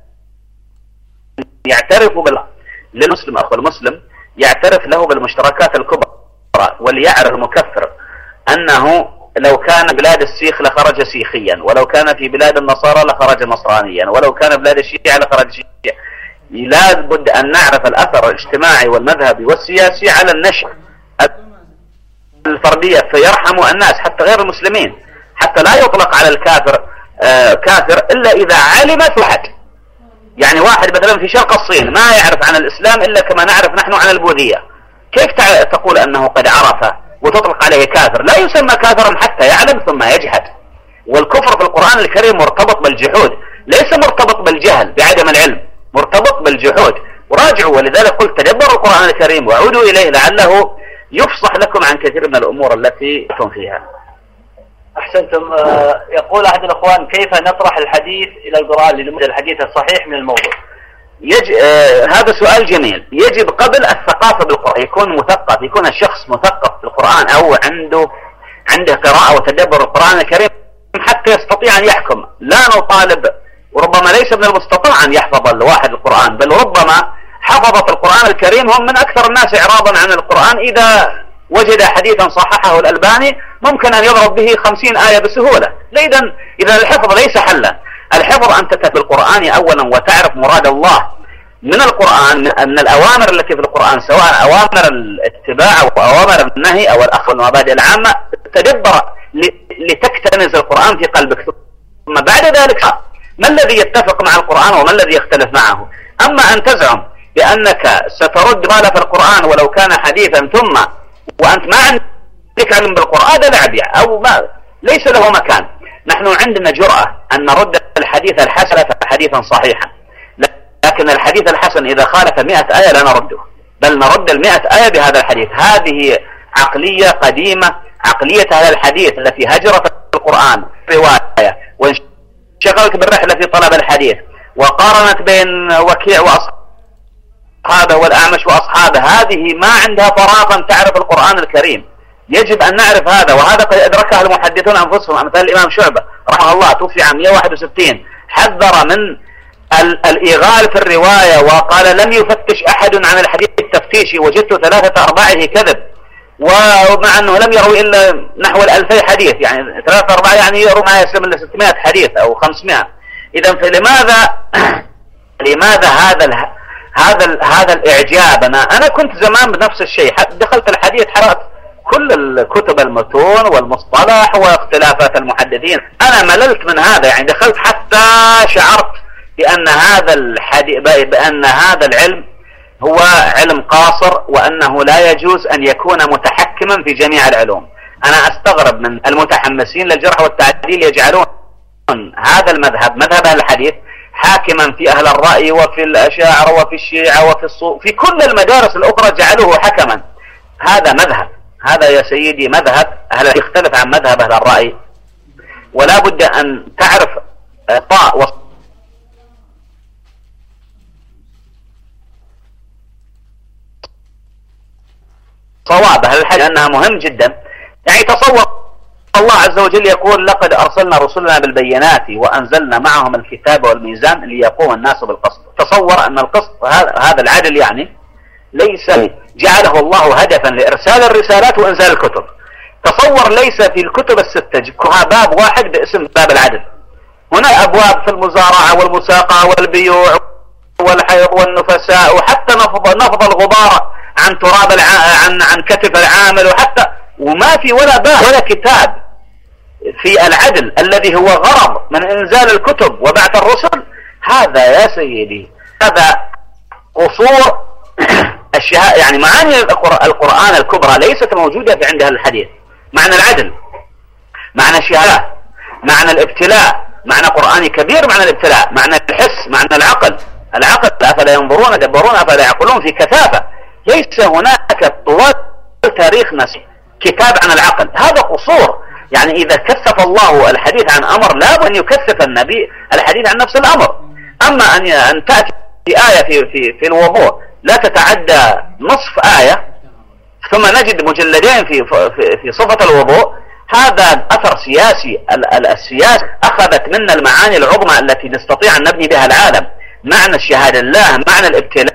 يعترفوا بال للمسلم أخو المسلم يعترف له بالمشتركات الكبرى، وليعرف المكفر أنه لو كان بلاد السيخ لخرج سيخيا، ولو كان في بلاد النصارى لخرج نصرانيا، ولو كان بلاد الشيعة لخرج شيعيا. لا بد أن نعرف الأثر الاجتماعي والمذهبي والسياسي على النشء الفردية، فيرحم الناس حتى غير المسلمين، حتى لا يطلق على الكافر آه كافر إلا إذا علم ثحت. يعني واحد مثلا في شرق الصين ما يعرف عن الإسلام إلا كما نعرف نحن عن البوذية، كيف تقول أنه قد عرف وتطلق عليه كافر؟ لا يسمى كافرا حتى يعلم ثم يجحد. والكفر في القرآن الكريم مرتبط بالجحود، ليس مرتبط بالجهل بعدم العلم، مرتبط بالجحود. وراجعوا، ولذلك قلت تدبروا القرآن الكريم وعودوا إليه لعله يفصح لكم عن كثير من الأمور التي أنتم فيها. أحسنتم. يقول أحد الأخوان كيف نطرح الحديث إلى القرآن لنمد الحديث الصحيح من الموضوع؟ يج... آه هذا سؤال جميل. يجب قبل الثقافة بالقرآن يكون مثقف، يكون الشخص مثقف بالقرآن أو عنده عنده قراءة وتدبر القرآن الكريم حتى يستطيع أن يحكم. لا نطالب، وربما ليس من المستطاع أن يحفظ الواحد القرآن، بل ربما حفظة القرآن الكريم هم من أكثر الناس إعراضا عن القرآن. إذا وجد حديثا صححه الألباني ممكن أن يضرب به خمسين آية بسهولة. إذا إذا الحفظ ليس حلا. الحفظ أن تتبع القرآن أولا وتعرف مراد الله من القرآن، أن الأوامر التي في القرآن سواء أوامر الاتباع أو أوامر النهي أو الأخذ والمبادئ العامة، تدبر لتكتنز القرآن في قلبك. ثم بعد ذلك ما الذي يتفق مع القرآن وما الذي يختلف معه. أما أن تزعم بأنك سترد ما في القرآن ولو كان حديثا ثم وأنت ما عندك علم بالقرآن، هذا لعب أو ما ليس له مكان. نحن عندنا جرأة أن نرد الحديث الحسن حديثا صحيحا، لكن الحديث الحسن إذا خالف مئة آية لا نرده، بل نرد المئة آية بهذا الحديث. هذه عقلية قديمة، عقلية أهل الحديث التي هجرت القرآن رواية وانشغلت بالرحلة في طلب الحديث وقارنت بين وكيع وأصحابه والأعمش وأصحابه. هذه ما عندها فراغا تعرف القرآن الكريم. يجب أن نعرف هذا، وهذا قد أدركه المحدثون أنفسهم. أمثال الإمام شعبة رحمه الله توفي عام مئة وواحد وستين، حذر من الإغال في الرواية وقال لم يفتش أحد عن الحديث التفتيشي، وجدت ثلاثة أرباعه كذب، ومع أنه لم يروا إلا نحو الألفي حديث، يعني ثلاثة أرباع يعني يروا ما يسلم إلا ستمائة حديث أو خمسمائة. إذا فلماذا لماذا هذا ال... هذا ال... هذا الإعجاب؟ أنا أنا كنت زمان بنفس الشيء، دخلت الحديث حرقت كل الكتب المتون والمصطلح واختلافات المحدثين. أنا مللت من هذا، يعني دخلت حتى شعرت بأن هذا الحديث بأن هذا العلم هو علم قاصر، وأنه لا يجوز أن يكون متحكما في جميع العلوم. أنا أستغرب من المتحمسين للجرح والتعديل يجعلون هذا المذهب مذهب أهل الحديث حاكما في أهل الرأي وفي الأشاعرة وفي الشيعة وفي الصوف، في كل المدارس الأخرى جعلوه حكما. هذا مذهب، هذا يا سيدي مذهب أهل يختلف عن مذهب أهل الرأي، ولا بد أن تعرف طاء صواب أهل الحديث أنها مهم جدا. يعني تصور الله عز وجل يقول لقد أرسلنا رسلنا بالبينات وأنزلنا معهم الكتاب والميزان ليقوم الناس بالقسط. تصور أن القسط هذا العدل يعني ليس جعله الله هدفا لإرسال الرسالات وإنزال الكتب. تصور ليس في الكتب الستة باب واحد باسم باب العدل، هناك أبواب في المزارعة والمساقة والبيوع والحيض والنفساء، وحتى نفض نفض الغبار عن تراب الع... عن عن كتف العامل، وحتى وما في ولا باب ولا كتاب في العدل الذي هو غرض من إنزال الكتب وبعث الرسل. هذا يا سيدي هذا قصور الشهادة. يعني معاني القرآن الكبرى ليست موجودة في عند أهل الحديث. معنى العدل، معنى الشهادة، معنى الابتلاء، معنى قرآني كبير، معنى الابتلاء، معنى الحس، معنى العقل. العقل أفلا ينظرون يدبرون أفلا يعقلون في كثافة. ليس هناك طوال تاريخ نسي كتاب عن العقل. هذا قصور. يعني إذا كثف الله الحديث عن أمر لا أن يكثف النبي الحديث عن نفس الأمر. أما أن أن تأتي آية في في في الوضوء لا تتعدى نصف آية، ثم نجد مجلدين في في, في صفة الوضوء، هذا أثر سياسي. السياسة أخذت منا المعاني العظمى التي نستطيع أن نبني بها العالم. معنى الشهادة الله، معنى الابتلاء،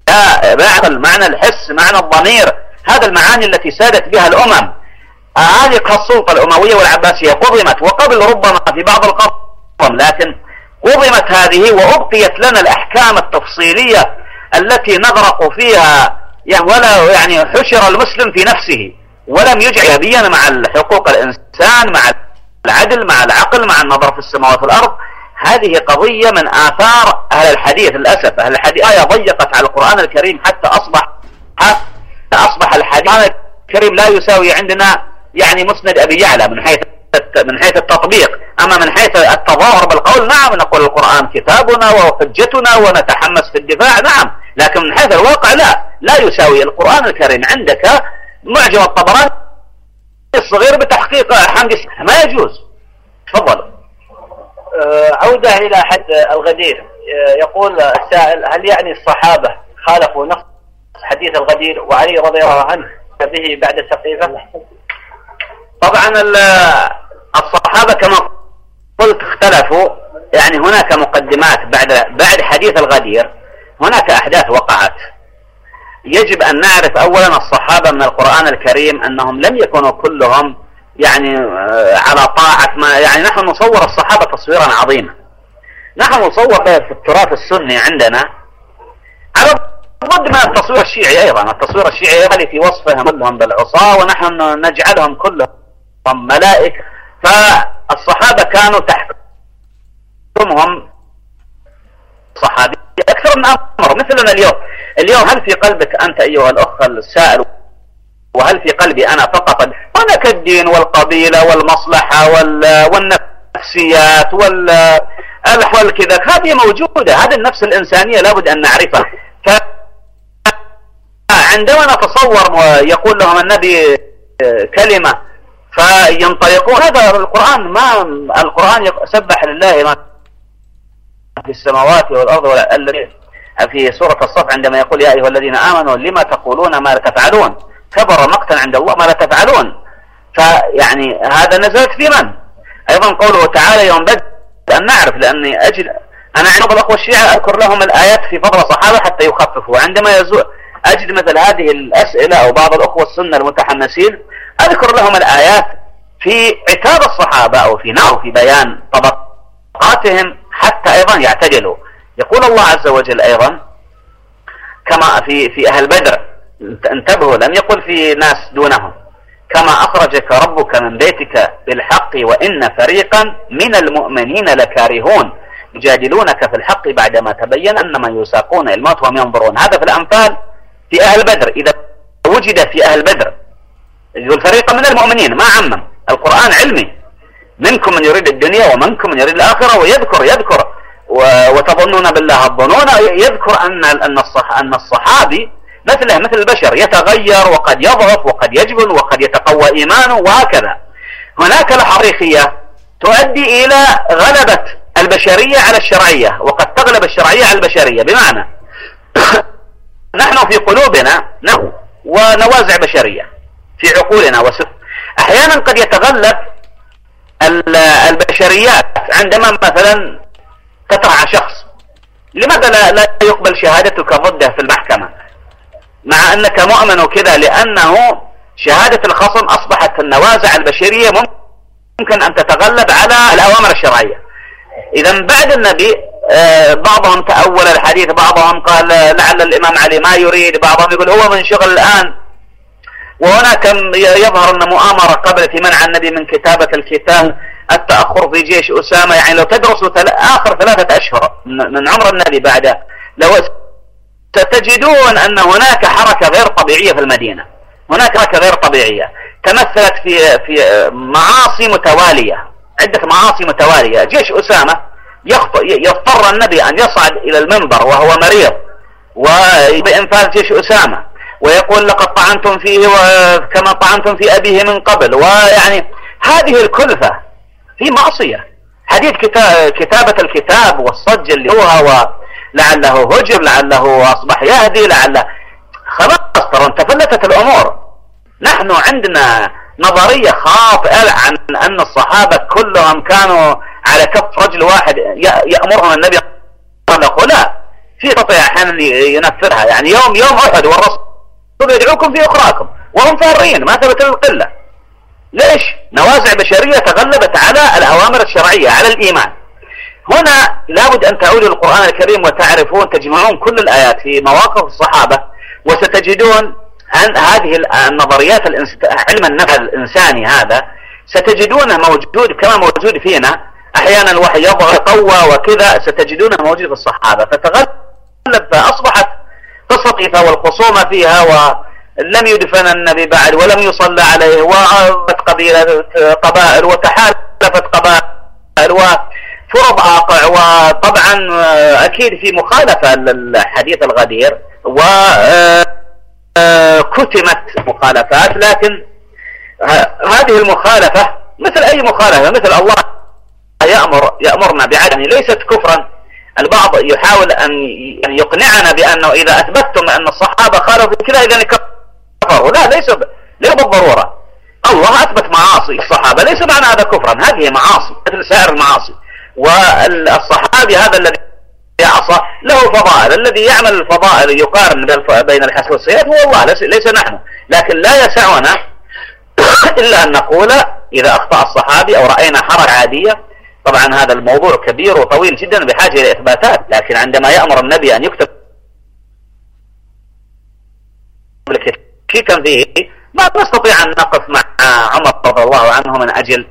معنى الحس، معنى الضمير. هذا المعاني التي سادت بها الأمم. هذه السلطة الأموية والعباسية قضمت، وقبل ربما في بعض القضم، لكن قضمت هذه وأبقيت لنا الأحكام التفصيلية التي نغرق فيها، يعني ولا يعني حشر المسلم في نفسه ولم يجع بينا مع حقوق الإنسان، مع العدل، مع العقل، مع النظر في السماوات والأرض. هذه قضية من آثار أهل الحديث. للأسف أهل الحديث آية ضيقت على القرآن الكريم حتى أصبح أصبح الحديث الكريم لا يساوي عندنا يعني مسند أبي يعلى من حيث من حيث التطبيق. أما من حيث التظاهر بالقول نعم نقول القرآن كتابنا وحجتنا ونتحمس في الدفاع، نعم، لكن من حيث الواقع لا لا يساوي. القرآن الكريم عندك معجم الطبراني الصغير بتحقيق حمد ما يجوز. تفضل. عودة إلى حد الغدير. يقول السائل: هل يعني الصحابة خالفوا نص حديث الغدير وعلي رضي الله عنه به بعد السقيفة؟ طبعا الصحابة كما قلت اختلفوا. يعني هناك مقدمات بعد بعد حديث الغدير، هناك أحداث وقعت. يجب أن نعرف أولا الصحابة من القرآن الكريم أنهم لم يكونوا كلهم يعني على طاعة ما. يعني نحن نصور الصحابة تصويرا عظيما. نحن نصور في التراث السني عندنا على ضد من التصوير الشيعي أيضا. التصوير الشيعي يغلي في وصفهم كلهم بالعصاة ونحن نجعلهم كلهم ملائكة. فالصحابة كانوا تحكمهم صحابي أكثر من أمر. مثلنا اليوم اليوم هل في قلبك أنت أيها الأخ السائل وهل في قلبي أنا فقط هناك الدين والقبيلة والمصلحة والنفسيات والأحوال كذا، هذه موجودة. هذه النفس الإنسانية لابد أن نعرفها. فعندما نتصور يقول لهم النبي كلمة فينطلقون، هذا القرآن ما القرآن سبح لله ما في السماوات والأرض الذي في سورة الصف عندما يقول: يا أيها الذين آمنوا لما تقولون ما لا تفعلون، كبر مقتا عند الله ما لا تفعلون. فيعني هذا نزلت في من؟ أيضا قوله تعالى: يوم بدء أن نعرف، لأني أجل أنا عند الأخوة الشيعة أذكر لهم الآيات في فضل الصحابة حتى يخففوا. عندما يزول أجد مثل هذه الأسئلة أو بعض الأخوة السنة المتحمسين أذكر لهم الآيات في عتاب الصحابة أو في نار في بيان طبقاتهم حتى أيضا يعتدلوا. يقول الله عز وجل أيضا كما في في أهل بدر، انتبهوا، لم يقل في ناس دونهم: كما أخرجك ربك من بيتك بالحق وإن فريقا من المؤمنين لكارهون يجادلونك في الحق بعدما تبين أنما يساقون إلى الموت وهم ينظرون. هذا في الأنفال في أهل بدر. إذا وجد في أهل بدر يقول فريقا من المؤمنين ما عمم. القرآن علمي، منكم من يريد الدنيا ومنكم من يريد الآخرة، ويذكر يذكر وتظنون بالله الظنون. يذكر أن أن أن الصحابي مثله مثل البشر يتغير وقد يضعف وقد يجبن وقد يتقوى إيمانه وهكذا. هناك الحقيقية تؤدي إلى غلبة البشرية على الشرعية، وقد تغلب الشرعية على البشرية. بمعنى نحن في قلوبنا ونوازع بشرية في عقولنا وسف. أحيانا قد يتغلب البشريات عندما مثلا تطرح شخص، لماذا لا, لا يقبل شهادتك ضده في المحكمة مع أنك مؤمن وكذا؟ لأنه شهادة الخصم أصبحت النوازع البشرية ممكن أن تتغلب على الأوامر الشرعية. إذا بعد النبي بعضهم تأول الحديث، بعضهم قال لعل الإمام علي ما يريد، بعضهم يقول هو منشغل الآن. وهناك يظهر أن مؤامرة قبل في منع النبي من كتابة الكتاب، التأخر في جيش أسامة. يعني لو تدرسوا آخر ثلاثة أشهر من عمر النبي بعد، لو ستجدون أن هناك حركة غير طبيعية في المدينة، هناك حركة غير طبيعية تمثلت في في معاصي متوالية، عدة معاصي متوالية. جيش أسامة يضطر النبي أن يصعد إلى المنبر وهو مريض وبإنفاذ جيش أسامة، ويقول لقد طعنتم فيه كما طعنتم في أبيه من قبل. ويعني هذه الكلفة في معصية. حديث كتابة الكتاب والصج اللي هو ولعله هجر، لعله أصبح يهدي، لعله خلاص ترى انتفلتت الأمور. نحن عندنا نظرية خاطئة عن أن الصحابة كلهم كانوا على كف رجل واحد يأمرهم النبي يقول لا، في قطع أحيانا ينفرها. يعني يوم يوم أحد والرسول يدعوكم في أخراكم وهم فارين، ما ثبت القلة. ليش؟ نوازع بشرية تغلبت على الأوامر الشرعية، على الإيمان. هنا لابد أن تعودوا للقرآن الكريم وتعرفون، تجمعون كل الآيات في مواقف الصحابة، وستجدون أن هذه النظريات علم النفس الإنساني هذا ستجدونه موجود كما موجود فينا. أحيانا الوحي يضغط قوة وكذا، ستجدونه موجود في الصحابة، فتغلب فأصبحت قصة إيفا والخصومة فيها، ولم يدفن النبي بعد ولم يصلى عليه، وعرضت قبيلة قبائل وتحالفت قبائل وفرض آقع. وطبعا أكيد في مخالفة للحديث الغدير وكتمت مخالفات، لكن هذه المخالفة مثل أي مخالفة، مثل الله يأمر يأمرنا بعدم، ليست كفرا. البعض يحاول أن يقنعنا بأنه إذا أثبتتم أن الصحابة خالفوا كذا إذا كفروا. لا، ليس ليس بالضرورة. الله أثبت معاصي الصحابة، ليس معنى هذا كفرا، هذه معاصي مثل سائر المعاصي. والصحابي هذا الذي يعصى له فضائل، الذي يعمل الفضائل يقارن بين الحسن والسيئات هو الله، ليس نحن. لكن لا يسعنا إلا أن نقول إذا أخطأ الصحابي أو رأينا حركة عادية. طبعا هذا الموضوع كبير وطويل جدا بحاجة إلى إثباتات، لكن عندما يأمر النبي أن يكتب كان فيه ما نستطيع أن نقف مع عمر رضي الله عنه من أجل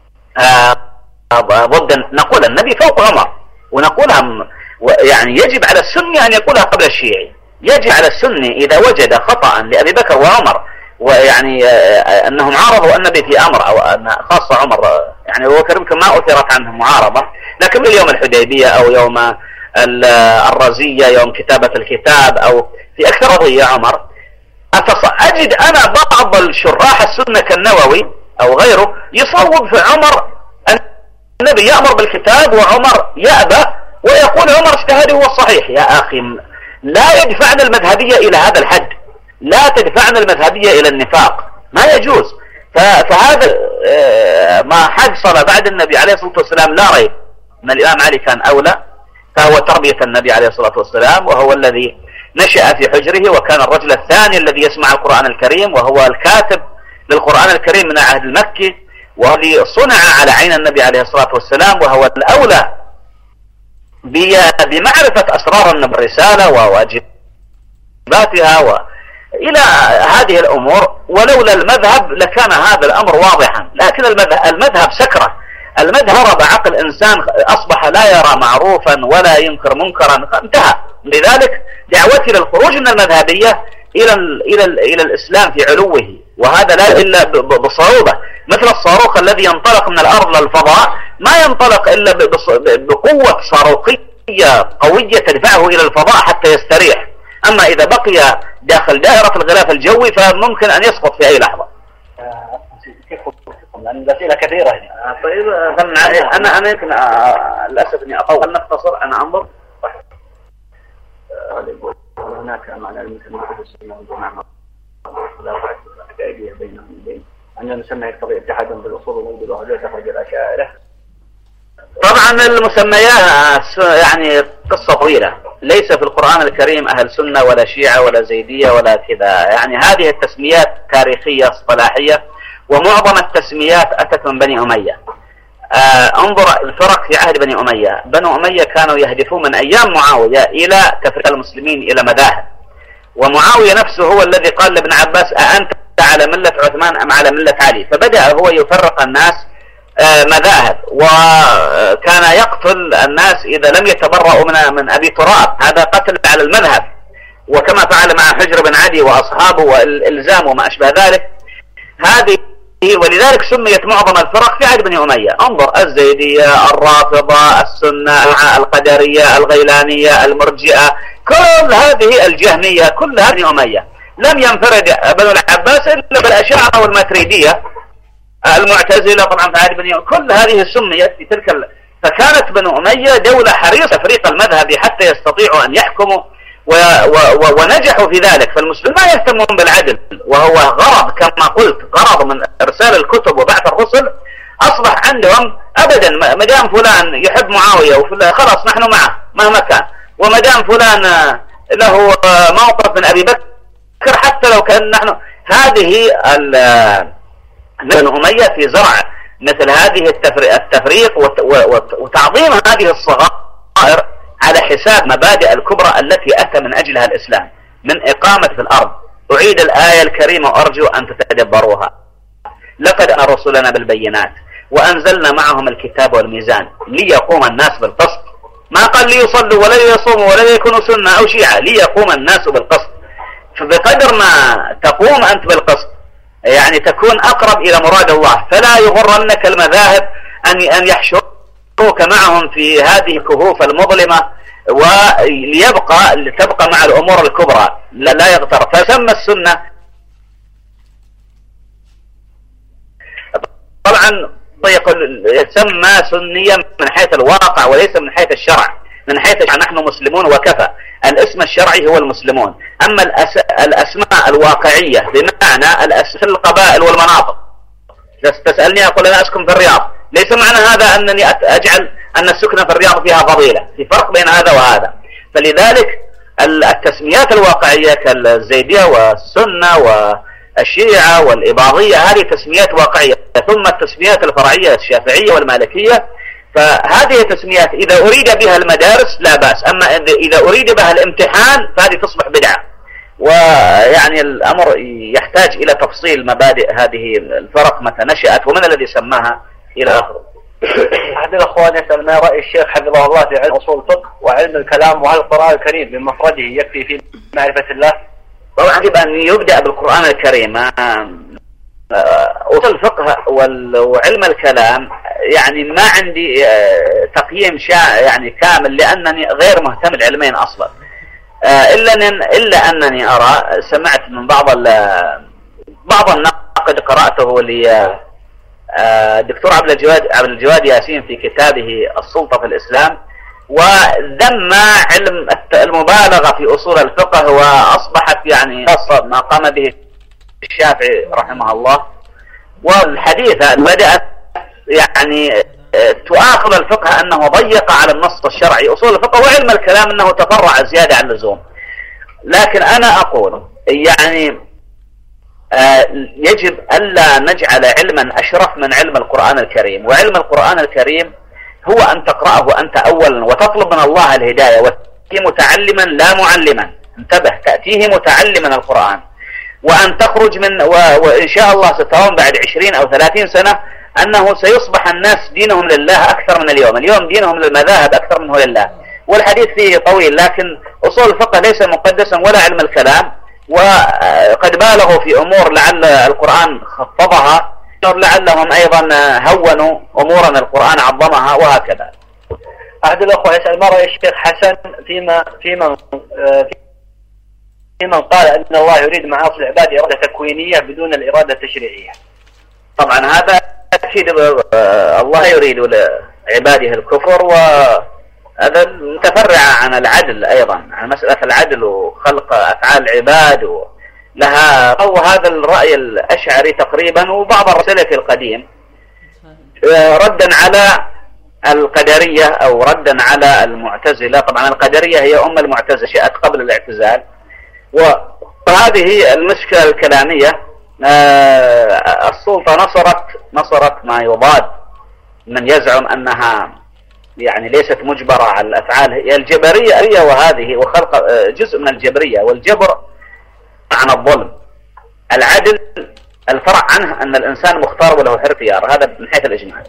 ضد نقول النبي فوق عمر، ونقولها يعني يجب على السني أن يقولها قبل الشيعي. يجب على السني إذا وجد خطأ لأبي بكر وعمر، ويعني أنهم عارضوا النبي في أمر، أو أن خاصة عمر يعني هو يمكن ما أثرت عنهم معارضة، لكن من يوم الحديبية أو يوم الرزية، يوم كتابة الكتاب، أو في أكثر قضية عمر، أجد أنا بعض الشراح السنة كالنووي أو غيره يصوب في عمر النبي يأمر بالكتاب وعمر يأبى، ويقول عمر اجتهاده هو الصحيح. يا أخي لا يدفعنا المذهبية إلى هذا الحد، لا تدفعنا المذهبية إلى النفاق، ما يجوز. فهذا ما حصل بعد النبي عليه الصلاة والسلام لا ريب أن الإمام علي كان أولى، فهو تربية النبي عليه الصلاة والسلام، وهو الذي نشأ في حجره، وكان الرجل الثاني الذي يسمع القرآن الكريم، وهو الكاتب للقرآن الكريم من العهد المكي، والذي صنع على عين النبي عليه الصلاة والسلام، وهو الأولى بمعرفة أسرار الرسالة وواجباتها وإلى هذه الأمور. ولولا المذهب لكان هذا الأمر واضحا، لكن المذهب سكرة، المذهب هرب عقل إنسان، أصبح لا يرى معروفا ولا ينكر منكرا، انتهى. لذلك دعوتي للخروج من المذهبية إلى إلى إلى الإسلام في علوه، وهذا لا إلا بصعوبة، مثل الصاروخ الذي ينطلق من الأرض للفضاء ما ينطلق إلا بقوة صاروخية قوية تدفعه إلى الفضاء حتى يستريح. أما إذا بقي داخل دائرة الغلاف الجوي فممكن أن يسقط في أي لحظة. لأن الأسئلة كثيرة هنا. طيب أنا أنا يمكن للأسف إني أطول، نختصر. أنا أنظر هناك معنى المسلمين في السنة والجماعة لا تعدية بينهم بين أننا نسمي القضية اتحادا بالأصول ووجود وهذا تخرج الأشاعرة. طبعا المسميات يعني قصة طويلة، ليس في القرآن الكريم أهل سنة ولا شيعة ولا زيدية ولا كذا، يعني هذه التسميات تاريخية اصطلاحية، ومعظم التسميات أتت من بني أمية. آه انظر الفرق في عهد بني أمية. بنو أمية كانوا يهدفون من أيام معاوية إلى تفريق المسلمين إلى مذاهب، ومعاوية نفسه هو الذي قال لابن عباس أأنت على ملة عثمان أم على ملة علي، فبدأ هو يفرق الناس آه مذاهب، وكان يقتل الناس إذا لم يتبرؤوا من, من أبي تراب، هذا قتل على المذهب، وكما فعل مع حجر بن عدي وأصحابه والإلزام وما أشبه ذلك. هذه ولذلك سميت معظم الفرق في عهد بني أمية. انظر الزيدية، الرافضة، السنة، القدرية، الغيلانية، المرجئة، كل هذه الجهمية، كل هذه أمية. لم ينفرد بنو العباس إلا بالأشاعرة والماتريدية، المعتزلة طبعا في عهد بني أمية، كل هذه سميت في تلك ال... فكانت بنو أمية دولة حريصة تفريق المذهب حتى يستطيعوا أن يحكموا و... و... ونجحوا في ذلك. فالمسلمين ما يهتمون بالعدل، وهو غرض كما قلت، غرض من إرسال الكتب وبعث الرسل. أصبح عندهم أبدا مدام فلان يحب معاوية وفلان خلاص نحن معه مهما كان، ومدام فلان له موقف من أبي بكر حتى لو كان نحن. هذه بنو أمية في زرع مثل هذه التفريق وتعظيم هذه الصغائر على حساب مبادئ الكبرى التي أتى من أجلها الإسلام من إقامة في الأرض. أعيد الآية الكريمة وأرجو أن تتدبروها. لقد أرسلنا رسلنا بالبينات وأنزلنا معهم الكتاب والميزان ليقوم الناس بالقسط. ما قال ليصلوا ولا ليصوموا ولا ليكونوا سنة أو شيعة، ليقوم الناس بالقسط. فبقدر ما تقوم أنت بالقسط يعني تكون أقرب إلى مراد الله. فلا يغرنك المذاهب أن أن يحشروك معهم في هذه الكهوف المظلمة وليبقى تبقى مع الأمور الكبرى، لا, لا يغتر. فسمى السنة طبعا يسمى سنيا من حيث الواقع وليس من حيث الشرع. من حيث الشرع نحن مسلمون وكفى، الاسم الشرعي هو المسلمون. أما الأس... الأسماء الواقعية بمعنى الأسماء القبائل والمناطق، تسألني أقول أنا أسكن في الرياض، ليس معنى هذا أنني أجعل أن السكن في الرياض فيها فضيلة، في فرق بين هذا وهذا. فلذلك التسميات الواقعية كالزيدية والسنة والشيعة والإباضية هذه تسميات واقعية. ثم التسميات الفرعية الشافعية والمالكية، فهذه تسميات إذا أريد بها المدارس لا بأس، أما إذا أريد بها الامتحان فهذه تصبح بدعة. ويعني الأمر يحتاج إلى تفصيل مبادئ هذه الفرق متى نشأت ومن الذي سماها إلى آخره. أحد الأخوان يسأل ما رأي الشيخ حفظه الله في علم أصول الفقه وعلم الكلام، وهل القرآن الكريم بمفرده يكفي في معرفة الله؟ طبعا يجب أن يبدأ بالقرآن الكريم. أصول الفقه وعلم الكلام يعني ما عندي تقييم يعني كامل لأنني غير مهتم بالعلمين أصلا، إلا إلا أنني أرى سمعت من بعض بعض الناقد قرأته لي دكتور عبد الجواد عبد الجواد ياسين في كتابه السلطة في الإسلام، وذم علم المبالغة في أصول الفقه، وأصبحت يعني خاصة ما قام به الشافعي رحمه الله. والحديثة بدأت يعني تؤاخذ الفقه أنه ضيق على النص الشرعي أصول الفقه، وعلم الكلام أنه تفرع زيادة عن اللزوم. لكن أنا أقول يعني يجب ألا نجعل علما أشرف من علم القرآن الكريم. وعلم القرآن الكريم هو أن تقرأه أنت أولا وتطلب من الله الهداية، وتأتي متعلما لا معلما. انتبه، تأتيه متعلما القرآن، وأن تخرج من و... وإن شاء الله سترون بعد عشرين أو ثلاثين سنة أنه سيصبح الناس دينهم لله أكثر من اليوم. اليوم دينهم للمذاهب أكثر منه لله، والحديث فيه طويل. لكن أصول الفقه ليس مقدسا ولا علم الكلام، وقد بالغوا في أمور لعل القرآن خفضها، لعلهم أيضا هونوا أمورا القرآن عظمها، وهكذا. أحد الأخوة يسأل ما رأي الشيخ حسن فيما فيما فيمن قال أن الله يريد مع أصل العباد إرادة تكوينية بدون الإرادة التشريعية؟ طبعا هذا أكيد الله يريد لعباده الكفر، وهذا متفرع عن العدل أيضا، عن مسألة العدل وخلق أفعال العباد لها. أو هذا الرأي الأشعري تقريبا وبعض السلف القديم ردا على القدرية أو ردا على المعتزلة. طبعا القدرية هي أم المعتزلة، جاءت قبل الاعتزال. وهذه المشكلة الكلامية السلطة نصرت نصرت ما يضاد من يزعم أنها يعني ليست مجبرة على الأفعال، هي الجبرية هي وهذه وخلق جزء من الجبرية، والجبر عن الظلم. العدل الفرع عنه أن الإنسان مختار وله حر خيار، هذا من حيث الإجمال.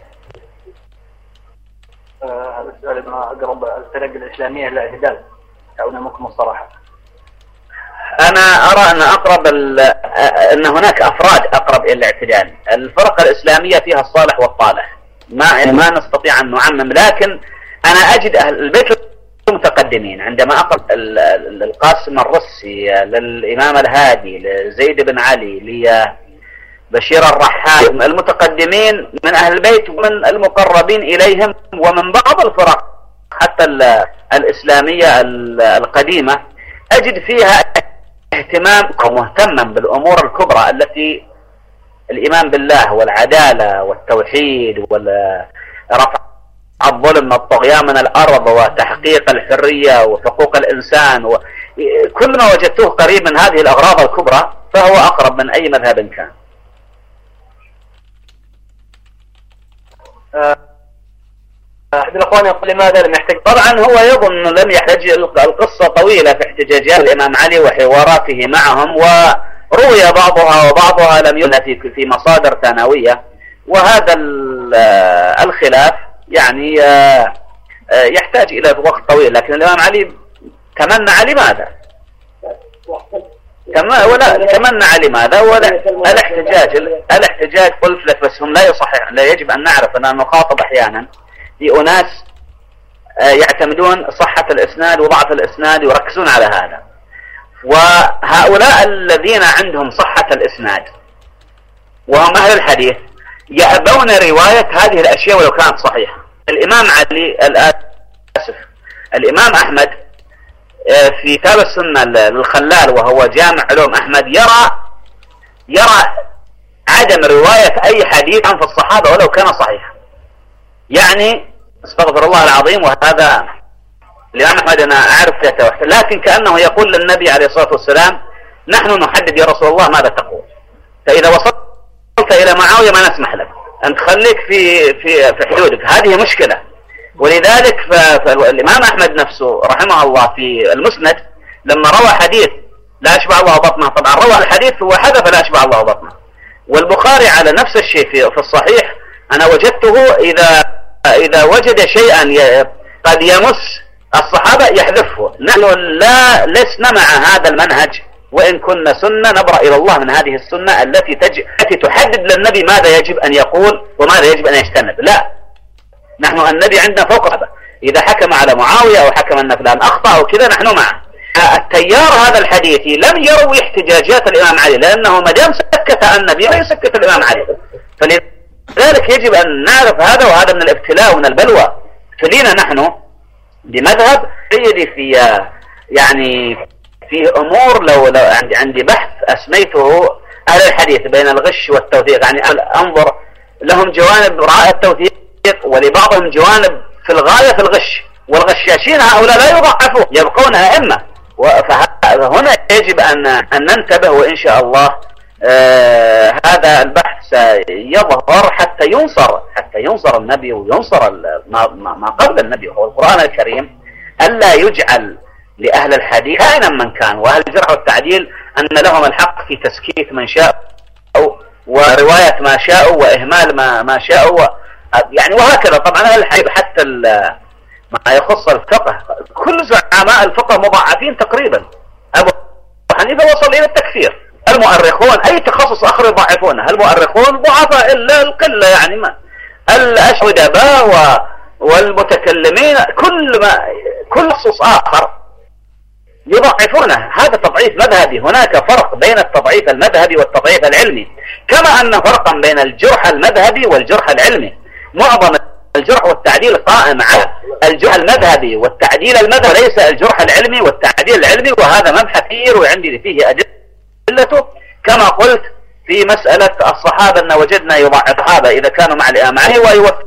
هذا السؤال ما أقرب الفرق الإسلامية للاعتدال تعاون منكم الصراحة. أنا أرى أن أقرب أن هناك أفراد أقرب إلى الاعتدال. الفرق الإسلامية فيها الصالح والطالح، ما ما نستطيع أن نعمم، لكن أنا أجد أهل البيت المتقدمين عندما أقرأ القاسم الرسي للإمام الهادي لزيد بن علي لبشير الرحال، المتقدمين من أهل البيت ومن المقربين إليهم ومن بعض الفرق حتى الإسلامية القديمة، أجد فيها اهتمام ومهتما بالأمور الكبرى التي الإيمان بالله والعدالة والتوحيد ورفع الظلم والطغيان من الأرض وتحقيق الحرية وحقوق الإنسان، وكل ما وجدته قريب من هذه الأغراض الكبرى فهو أقرب من أي مذهب كان. أحد الأخوان يقول لماذا لم يحتج؟ طبعا هو يظن لم يحتج، القصة طويلة في احتجاجات الإمام علي وحواراته معهم، وروي بعضها وبعضها لم ينفي في مصادر ثانوية، وهذا الخلاف يعني يحتاج إلى وقت طويل. لكن الإمام علي تمنع لماذا؟ ولا تمنع لماذا؟ ولا الاحتجاج الاحتجاج قلت لك بس هم لا يصحح، لا يجب أن نعرف أن نخاطب أحيانا في أناس يعتمدون صحة الإسناد وضعف الإسناد ويركزون على هذا، وهؤلاء الذين عندهم صحة الإسناد وهم أهل الحديث يأبون رواية هذه الأشياء ولو كانت صحيحة. الإمام علي الآسف الإمام أحمد في كتاب السنة للخلال وهو جامع علوم أحمد يرى يرى عدم رواية أي حديث عن في الصحابة ولو كان صحيحا. يعني استغفر الله العظيم، وهذا الإمام أحمد أنا أعرف ذاته، لكن كأنه يقول للنبي عليه الصلاة والسلام نحن نحدد يا رسول الله ماذا تقول، فإذا وصلت إلى معاوية ما نسمح لك، أنت خليك في في في حدودك، هذه مشكلة. ولذلك فالإمام أحمد نفسه رحمه الله في المسند لما روى حديث لا أشبع الله بطنه، طبعا روى الحديث وحذف لا أشبع الله بطنه. والبخاري على نفس الشيء في في الصحيح أنا وجدته إذا إذا وجد شيئا قد يمس الصحابة يحذفه. نحن لا لسنا مع هذا المنهج، وإن كنا سنة نبرأ إلى الله من هذه السنة التي تج... التي تحدد للنبي ماذا يجب أن يقول وماذا يجب أن يجتنب. لا، نحن النبي عندنا فوق هذا، إذا حكم على معاوية أو حكم أن فلان أخطأ أو كذا نحن معه. التيار هذا الحديثي لم يروي احتجاجات الإمام علي، لأنه ما دام سكت النبي لا يسكت الإمام علي، فلذلك يجب أن نعرف هذا، وهذا من الابتلاء ومن البلوى. ابتلينا نحن بمذهب سيدي في يعني في أمور لو, لو عندي, عندي بحث أسميته أهل الحديث بين الغش والتوثيق، يعني أنظر لهم جوانب رائع التوثيق ولبعضهم جوانب في الغاية في الغش، والغشاشين هؤلاء لا يضعفون يبقون أئمة. فهنا يجب أن أن ننتبه، وإن شاء الله آه هذا البحث سيظهر حتى ينصر حتى ينصر النبي وينصر ما, ما قبل النبي هو القرآن الكريم، ألا يجعل لأهل الحديث كائنا من كان وأهل الجرح والتعديل أن لهم الحق في تسكيت من شاء أو ورواية ما شاءوا وإهمال ما ما شاءوا، يعني وهكذا. طبعا أهل الحديث حتى ما يخص الفقه كل زعماء الفقه مضاعفين تقريبا. أبو حنيفة وصل إلى التكفير. المؤرخون أي تخصص آخر يضعفونه، المؤرخون ضعفاء إلا القلة، يعني ما الأشهدباء والمتكلمين كل ما كل تخصص آخر يضعفونه. هذا تضعيف مذهبي. هناك فرق بين التضعيف المذهبي والتضعيف العلمي، كما أن فرقا بين الجرح المذهبي والجرح العلمي. معظم الجرح والتعديل قائم على الجرح المذهبي والتعديل المذهبي، ليس الجرح العلمي والتعديل العلمي، وهذا مبحث كثير وعندي فيه أدلته. كما قلت في مسألة الصحابة أن وجدنا يضعف الصحابة إذا كانوا مع الإمام علي ويوثقون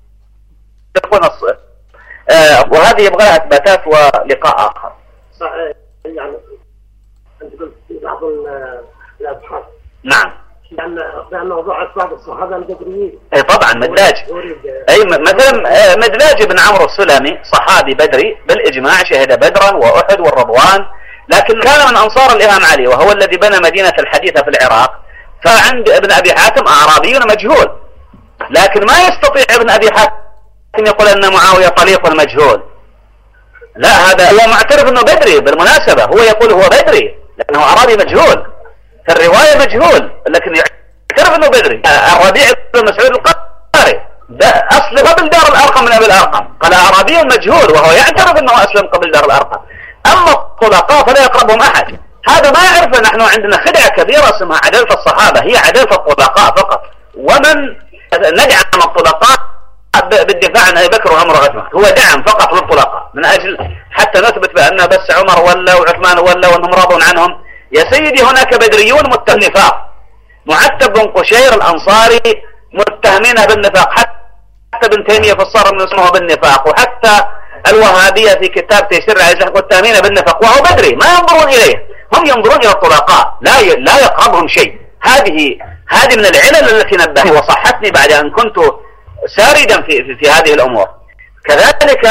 الصحابة، آه وهذه يبغى لها إثباتات ولقاء آخر. يعني أنت قلت في بعض الأبحاث نعم لأن لأنه ضعف بعض الصحابة البدريين. أي طبعا مدلاج. أي مثلا مدلاج بن عمرو السلمي صحابي بدري بالإجماع، شهد بدرا وأحد والرضوان، لكن كان من أنصار الإمام علي وهو الذي بنى مدينة الحديثة في العراق. فعند ابن أبي حاتم أعرابي مجهول، لكن ما يستطيع ابن أبي حاتم يقول أن معاوية طليق المجهول. لا، هذا هو معترف أنه بدري بالمناسبة، هو يقول هو بدري لأنه أعرابي مجهول، في الرواية مجهول لكن يعترف أنه بدري. الربيع بن مسعود القاري ده أصل قبل دار الأرقم من أبي الأرقم، قال أعرابي مجهول وهو يعترف أنه أسلم قبل دار الأرقم. أما الطلقاء فلا يقربهم أحد، هذا ما يعرف. نحن عندنا خدعة كبيرة اسمها عدالة الصحابة، هي عدالة الطلقاء فقط، ومن ندعم الطلقاء بالدفاع عن أبي بكر وعمر وعثمان هو دعم فقط للطلقاء، من أجل حتى نثبت بأن بس عمر ولا وعثمان ولا وأنهم راضون عنهم. يا سيدي هناك بدريون متهم نفاق، معتب بن قشير الأنصاري متهمين بالنفاق، حتى ابن تيمية فسر من اسمه بالنفاق، وحتى الوهابية في كتاب تيسير العزيز متهمين بالنفاق وهو بدري، ما ينظرون إليه، هم ينظرون إلى الطلقاء، لا ي... لا يقربهم شيء. هذه هذه من العلل التي نبهني وصحتني بعد أن كنت ساردا في, في, في هذه الأمور. كذلك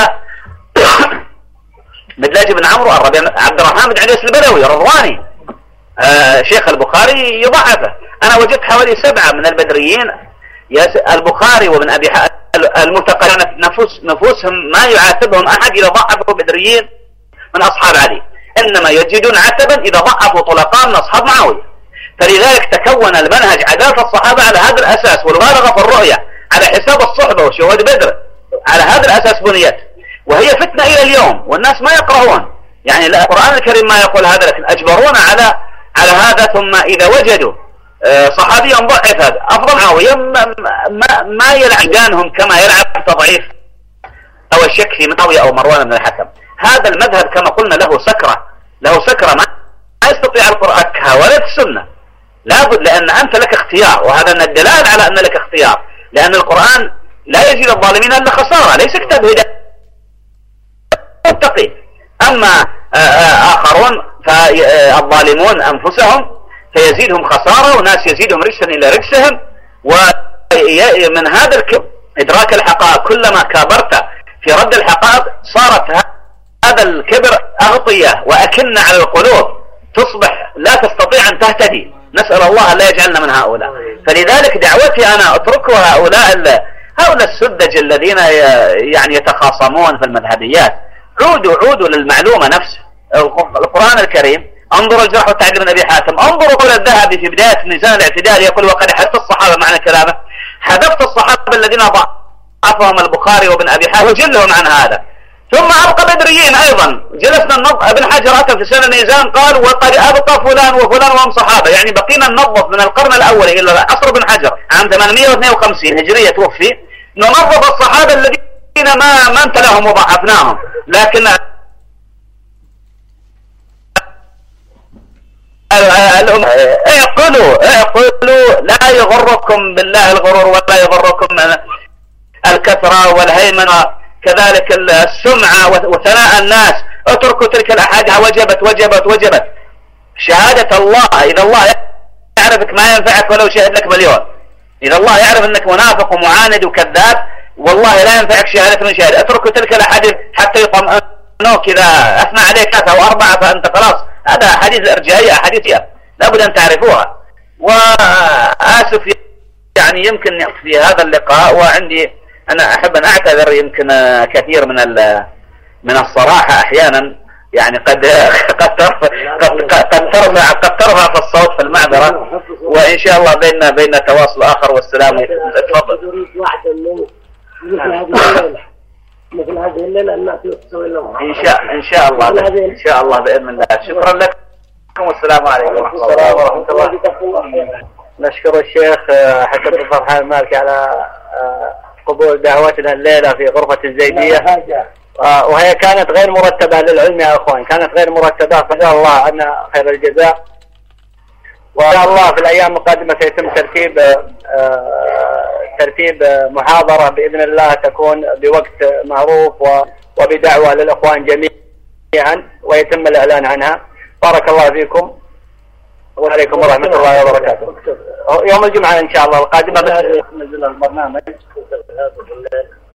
مدلاج بن عمرو الربيع عبد الرحمن بن عديس البدوي الرضواني آه شيخ البخاري يضعفه. أنا وجدت حوالي سبعة من البدريين البخاري وابن أبي حاتم المتقنين نفوس نفوسهم ما يعاتبهم أحد إذا ضعفوا بدريين من أصحاب علي، إنما يجدون عتبا إذا ضعفوا طلقاء من أصحاب معاوية. فلذلك تكون المنهج عدالة الصحابة على هذا الأساس، والمبالغة في الرؤية على حساب الصحبة وشهود بدر على هذا الأساس بنيت، وهي فتنة إلى اليوم والناس ما يقرؤون. يعني القرآن الكريم ما يقول هذا، لكن أجبرونا على على هذا. ثم إذا وجدوا صحابيا ضعف هذا أفضل معاوية ما, ما يلعب جانهم كما يلعب تضعيف أو الشك في معاوية أو مروان بن الحكم. هذا المذهب كما قلنا له سكرة، له سكرة ما يستطيع القرآن ولا السنة، لابد، لأن أنت لك اختيار، وهذا من الدلال على أن لك اختيار، لأن القرآن لا يزيد الظالمين إلا خسارة، ليس كتاب هداية متقي. أما آخرون فالظالمون أنفسهم فيزيدهم خسارة، وناس يزيدهم رجسا إلى رجسهم. ومن هذا الكبر إدراك الحقائق، كلما كابرت في رد الحقائق صارت هذا الكبر أغطية وأكن على القلوب، تصبح لا تستطيع أن تهتدي. نسأل الله لا يجعلنا من هؤلاء. فلذلك دعوتي أنا أتركوا هؤلاء هؤلاء السذج الذين يعني يتخاصمون في المذهبيات. عودوا عودوا للمعلومة نفسها. القرآن الكريم، انظروا الجرح والتعديل من أبي حاتم، انظروا قول الذهبي في بداية ميزان الاعتدال يقول وقد حذفت الصحابة، معنى كلامه حذفت الصحابة الذين ضعفهم البخاري وابن أبي حاتم وجلهم عن هذا. ثم أبقى بدريين أيضا، جلسنا النظ... ابن حجر أتى في سنة الميزان قال وقد أبقى فلان وفلان وهم صحابة، يعني بقينا ننظف من القرن الأول إلى عصر ابن حجر عام ثمانمائة واثنين وخمسين هجرية توفي، ننظف الصحابة الذين ما ما امتلهم وضعفناهم. لكن اعقلوا اعقلوا لا يغركم بالله الغرور، ولا يغركم الكثرة والهيمنة، كذلك السمعة وثناء الناس. اتركوا تلك الأحاديث، وجبت وجبت وجبت شهادة الله. إذا الله يعرفك ما ينفعك ولو شهد لك مليون. إذا الله يعرف أنك منافق ومعاند وكذاب والله لا ينفعك شهادة من شهادة. اتركوا تلك الأحاديث حتى يطمئنوك إذا أثنى عليك ثلاثة أو أربعة فأنت خلاص. هذا حديث الإرجائية، أحاديثية لابد أن تعرفوها. وآسف يعني يمكن في هذا اللقاء، وعندي أنا أحب أن أعتذر يمكن كثير من من الصراحة أحيانا، يعني قد قد ترفع قد ترفع قد ترفع في الصوت في المعذرة، وإن شاء الله بيننا بين تواصل آخر. والسلام. تفضل. مثل هذه الليلة الناس يتسوي لهم إن شاء إن شاء الله إن شاء الله بإذن الله. شكرا لكم والسلام عليكم ورحمة الله وبركاته. نشكر الشيخ حسن فرحان المالكي على قبول دعوتنا الليلة في غرفة الزيدية، وهي كانت غير مرتبة للعلم يا أخوان، كانت غير مرتبة، فجزاه الله عنا خير الجزاء. وإن شاء الله في الأيام القادمة سيتم ترتيب ترتيب محاضرة بإذن الله تكون بوقت معروف وبدعوة للأخوان جميعا، ويتم الإعلان عنها. بارك الله فيكم. وعليكم ورحمة الله وبركاته. يوم الجمعة إن شاء الله القادمة. نزل البرنامج هذا